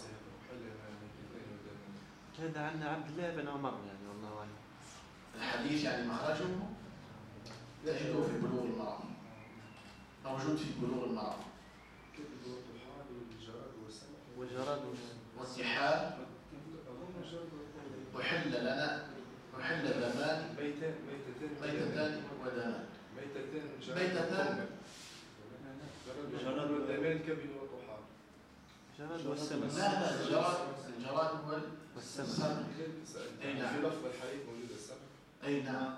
هذا عن عبد الله بن عمر يعني، والله أعلم. الحديث يعني مخرجه تجده في بلوغ المرام، موجود في بلوغ المرام. كيف الضحال والجراد والسمك والجراد والتحال. أحل دمان ميتتان ودمان. ميتتان جراد والدمان كبد والطحال. الجراد والسمك. لا، الجراد هو والسمك. أي نعم. في لفظ الحديث موجود السمك. أي نعم.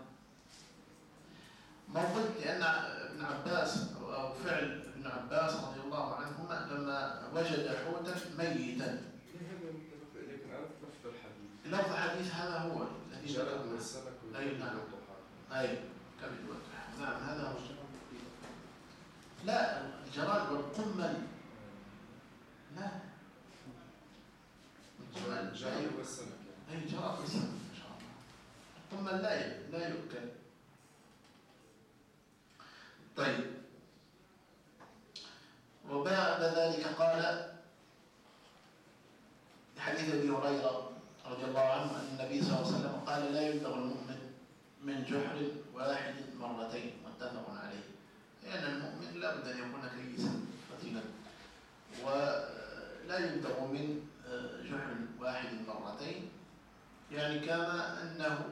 ما قلت لأن ابن عباس أو فعل ابن عباس رضي الله عنهما لما وجد حوتا ميتا. لكن عرفت لفظ الحديث. لفظ الحديث هذا هو الذي الجراد والسمك والطحال. أي كبد والطحال. نعم هذا هو. لا، الجراد والقمل. لا، الجراد والسمك. أي جراد والسمك إن شاء الله. القمل لا يؤكل. طيب، وبعد ذلك قال حديث ابي هريره رضي الله عنه ان النبي صلى الله عليه وسلم قال: لا يلدغ المؤمن من جحر واحد مرتين، متفق عليه. لان المؤمن لا بد ان يكون كيسا فتنا، ولا يلدغ من جحر واحد مرتين، يعني كما انه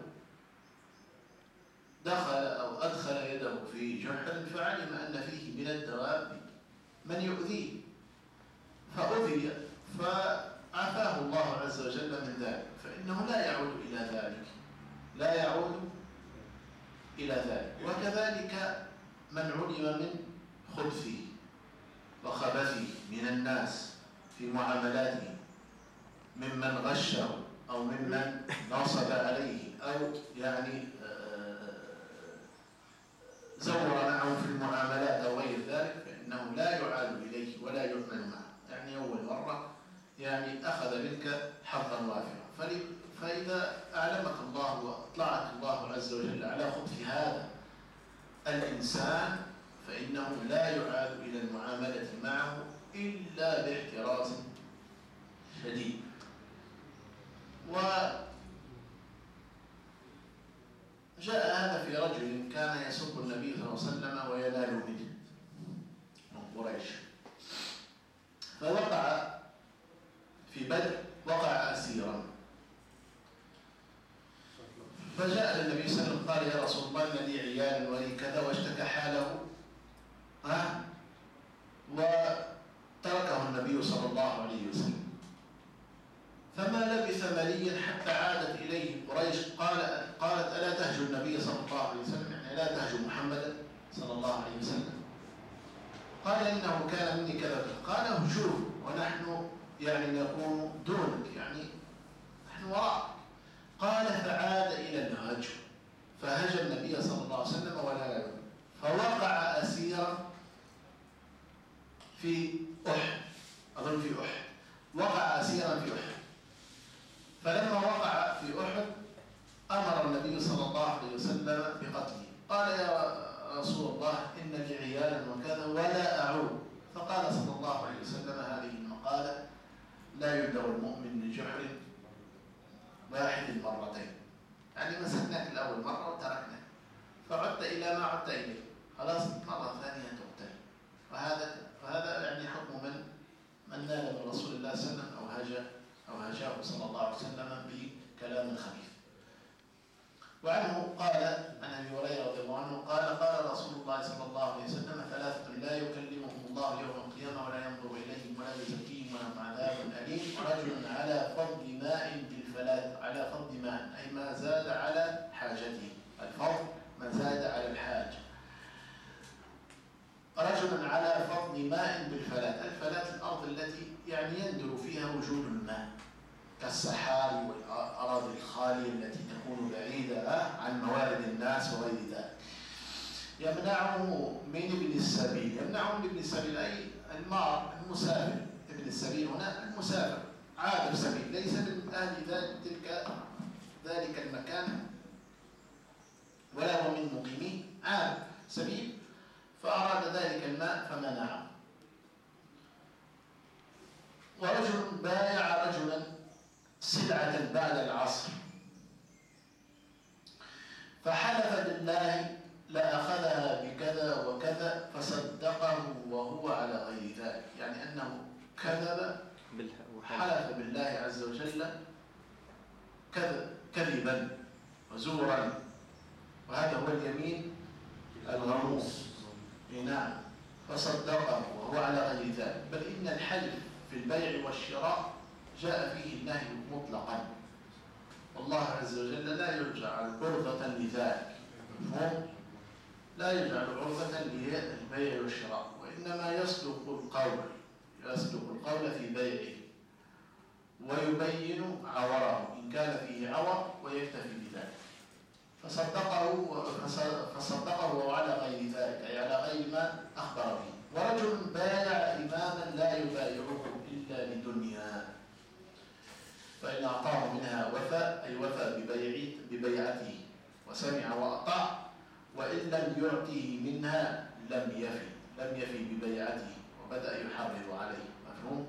أدخل يده في جحر فعلم أن فيه من الدواب من يؤذيه فأذي، فعافاه الله عز وجل من ذلك، فإنه لا يعود إلى ذلك. وكذلك من علم من خبثه وخبثه من الناس في معاملاته، ممن غشه أو ممن نصب عليه أو يعني زور معه في المعاملات أو غير ذلك، فإنه لا يعاد إليه ولا يؤمن معه. يعني أول مرة يعني أخذ منك حظا وافرا، فإذا أعلمك الله وأطلعك الله عز وجل على خبث هذا الإنسان فإنه لا يعاد إلى المعاملة معه إلا باحتراز شديد. وجاء هذا في رجل كان يسب النبي صلى الله عليه وسلم وينال منه من قريش، فوقع في بدر، وقع أسيرا، فجاء للنبي صلى الله عليه وسلم قال يا رسول الله إن لي عيال ولي كذا، واشتكى حاله وتركه النبي صلى الله عليه وسلم. فما لبث مليا حتى عادت إليه قريش قالت ألا تهجو النبي صلى الله عليه وسلم، يعني لا تهجو محمدا صلى الله عليه وسلم. قال إنه كان مني كذا، قال اهجوه ونحن يعني نكون دونك، يعني نحن وراءك. قال فعاد إلى الهجو، فهجى النبي صلى الله عليه وسلم ولا له، فوقع أسيرا في أحد، أظن في أحد، وقع أسيرا في أحد. فلما وقع في أحد أمر النبي صلى الله عليه وسلم بقتله. قال يا رسول الله إن لي عيالا وكذا ولا أعود. فقال صلى الله عليه وسلم هذه المقالة: لا يدعو المؤمن من جحر واحد مرتين، يعني مسكناك الأول مرة وتركناك، فعدت إلى ما عدت إليه، خلاص مرة ثانية تقتل. وهذا يعني حكم من نال من رسول الله صلى الله عليه وسلم أو هجاه صلى الله عليه وسلم بكلام خبيث. وعنه قال عن أبي هريرة رضي الله عنه قال رسول الله صلى الله عليه وسلم: ثلاثة لا يكلمهم الله يوم القيامة ولا ينظر إليهم ولا يزكيهم ولهم عذاب أليم: رجل على فضل ماء بالفلاة، على فضل ماء أي ما زاد على حاجته، الفضل ما زاد على الحاجة. رجل على فضل ماء بالفلاة، الفلاة الأرض التي يعني يندر فيها وجود الماء، كالصحاري والأراضي الخالية التي تكون بعيدة عن موارد الناس وغير ذلك. يمنعه من ابن السبيل، يمنعه من ابن السبيل أي المار المسافر. ابن السبيل هنا المسافر عابر سبيل، ليس من أهل ذلك المكان ولا هو من مقيميه، عابر سبيل، فأراد ذلك الماء فمنعه. ورجل بايع رجلا سلعة بعد العصر فحلف بالله لأخذها بكذا وكذا فصدقه وهو على غير ذلك، يعني أنه كذب، حلف بالله عز وجل كذبا وزورا، وهذا هو اليمين الغموس. نعم، فصدقه وهو على غير ذلك. بل إن الحلف في البيع والشراء جاء فيه النهي مطلقا، والله عز وجل لا يجعل عرضة لذلك، لا يجعل عرضة للبيع والشراء، وإنما يصدق القول في بيعه ويبين عوره إن كان فيه عور ويكتفي بذلك. فصدقه وهو على غير ذلك، أي على غير ما أخبر به. ورجل بايع إماما لا يبايعه إلا لدنيا، فإن أعطاه منها وفى، أي وفى ببيعته وسمع وأطاع، وإن لم يعطيه منها لم يفي ببيعته وبدأ يحرض عليه. مفهوم؟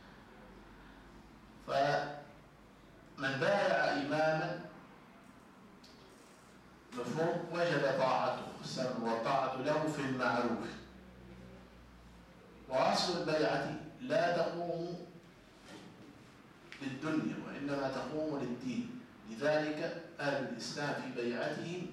فمن بايع إماما مفهوم وجب طاعته، السمع والطاعة له في المعروف. وأصل البيعة لا تقوم للدنيا وإنما تقوم للدين، لذلك أهل الإسلام في بيعتهم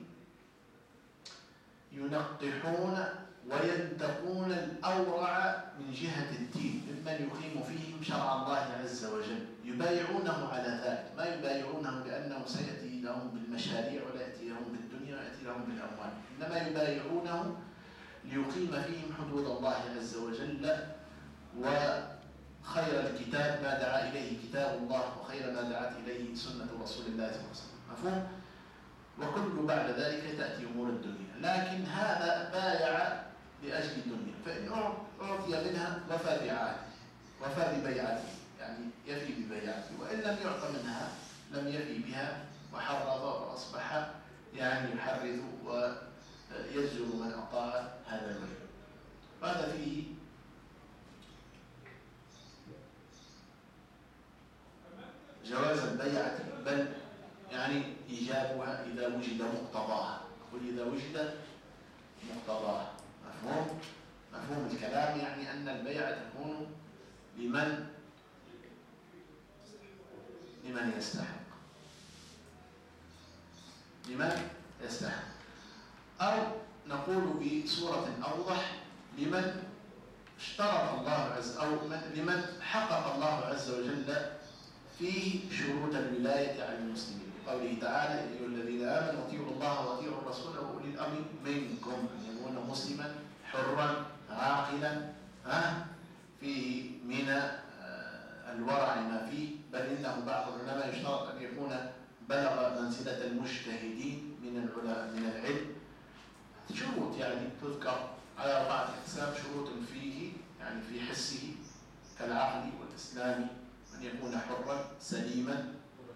ينقحون وينتقون الأورع من جهة الدين ممن يقيم فيهم شرع الله عز وجل، يبايعونه على ذلك، ما يبايعونه لأنه سيأتي لهم بالمشاريع ولا يأتي لهم بالدنيا ويأتي لهم بالأموال، إنما يبايعونه ليقيم فيهم حدود الله عز وجل، وخير الكتاب ما دعا إليه كتاب الله، وخير ما دعت إليه سنة رسول الله صلى الله عليه وسلم. مفهوم؟ وكل بعد ذلك تأتي أمور الدنيا، لكن هذا بايع لأجل الدنيا، فإن أعطي منها وفى بعهده، وفى ببيعته، يعني يفي ببيعته، وإن لم يعط منها لم يفي بها وحرض وأصبح يعني يحرض ويزجر من أطاع هذا الولي. وهذا فيه جواز البيعة، بل يعني إيجابها إذا وجد مقتضاها، وإذا وجد مقتضاها. مفهوم الكلام يعني أن البيعة تكون لمن يستحق، أو نقول بصورة أوضح لمن اشترط الله لمن حقق الله عز وجل فيه شروط الولاية على المسلمين، قوله تعالى: يا أيها الذين آمنوا أطيعوا الله وأطيعوا الرسول وأولي الأمر منكم، أن يكون مسلما حرا عاقلا فيه من الورع ما فيه، بل إنه بعض العلماء يشترط أن يكون بلغ منزلة المجتهدين من العلم. شروط يعني تذكر على 4 أقسام: شروط فيه يعني في حسه كالعقل والإسلام، أن يكون حرا سليما،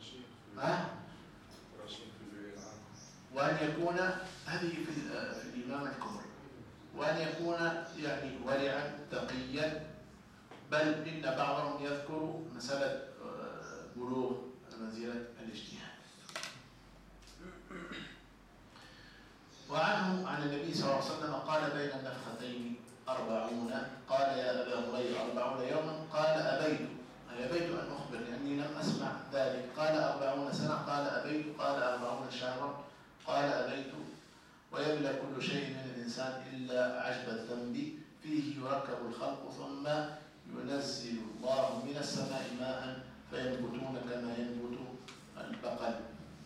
وأن يكون هذه في الإمامة الكبرى، وأن يكون يعني ورعا تقيا، بل إن بعضهم يذكر مسألة بلوغ منزلة الاجتهاد. وعنه عن النبي صلى الله عليه وسلم قال: بين النفختين 40. قال: يا أبا هريرة 40 يوما؟ قال: أبيت أن أخبر لأني لم أسمع ذلك. قال: 40 سنة؟ قال: أبيت. قال: 40 شهرا؟ قال: أبيت. ويبلى كل شيء من الإنسان إلا عجب الذنب، فيه يركب الخلق ثم ينزل الله من السماء ماء فينبتون كما ينبت البقل.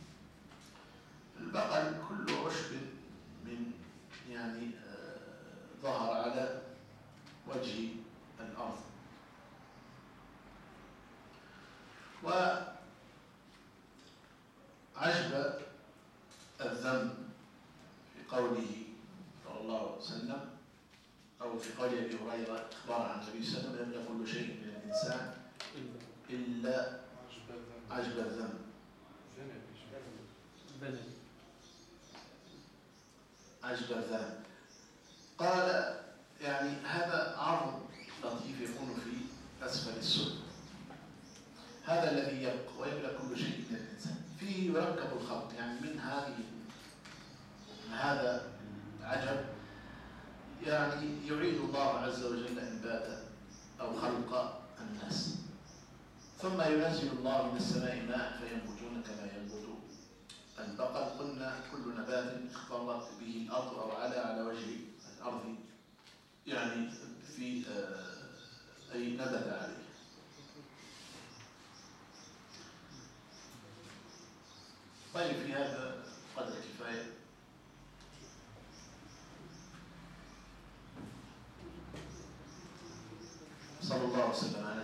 البقل كل عشب من يعني ظهر على وجه الأرض. وعجب الذنب في قوله صلى الله عليه وسلم، أو في قول أبي هريرة أخبر عن النبي صلى الله عليه وسلم: يبلى كل شيء من الإنسان إلا عجب الذنب. عجب الذنب. قال: يعني هذا عرض لطيف يكون في أسفل السلم، هذا الذي يبقى ويبلى كل شيء من الإنسان، فيه يركب الخلق، يعني من هذا العجب يعني يعيد الله عز وجل إنبات أو خلق الناس، ثم ينزل الله من السماء ماء فينبتون كما ينبت البقل. قلنا كل نبات اختلط به الأرض أو على وجه الأرض، يعني في أي نبت عليه. طيب، في هذا قدر كفاية. صلى الله وسلم على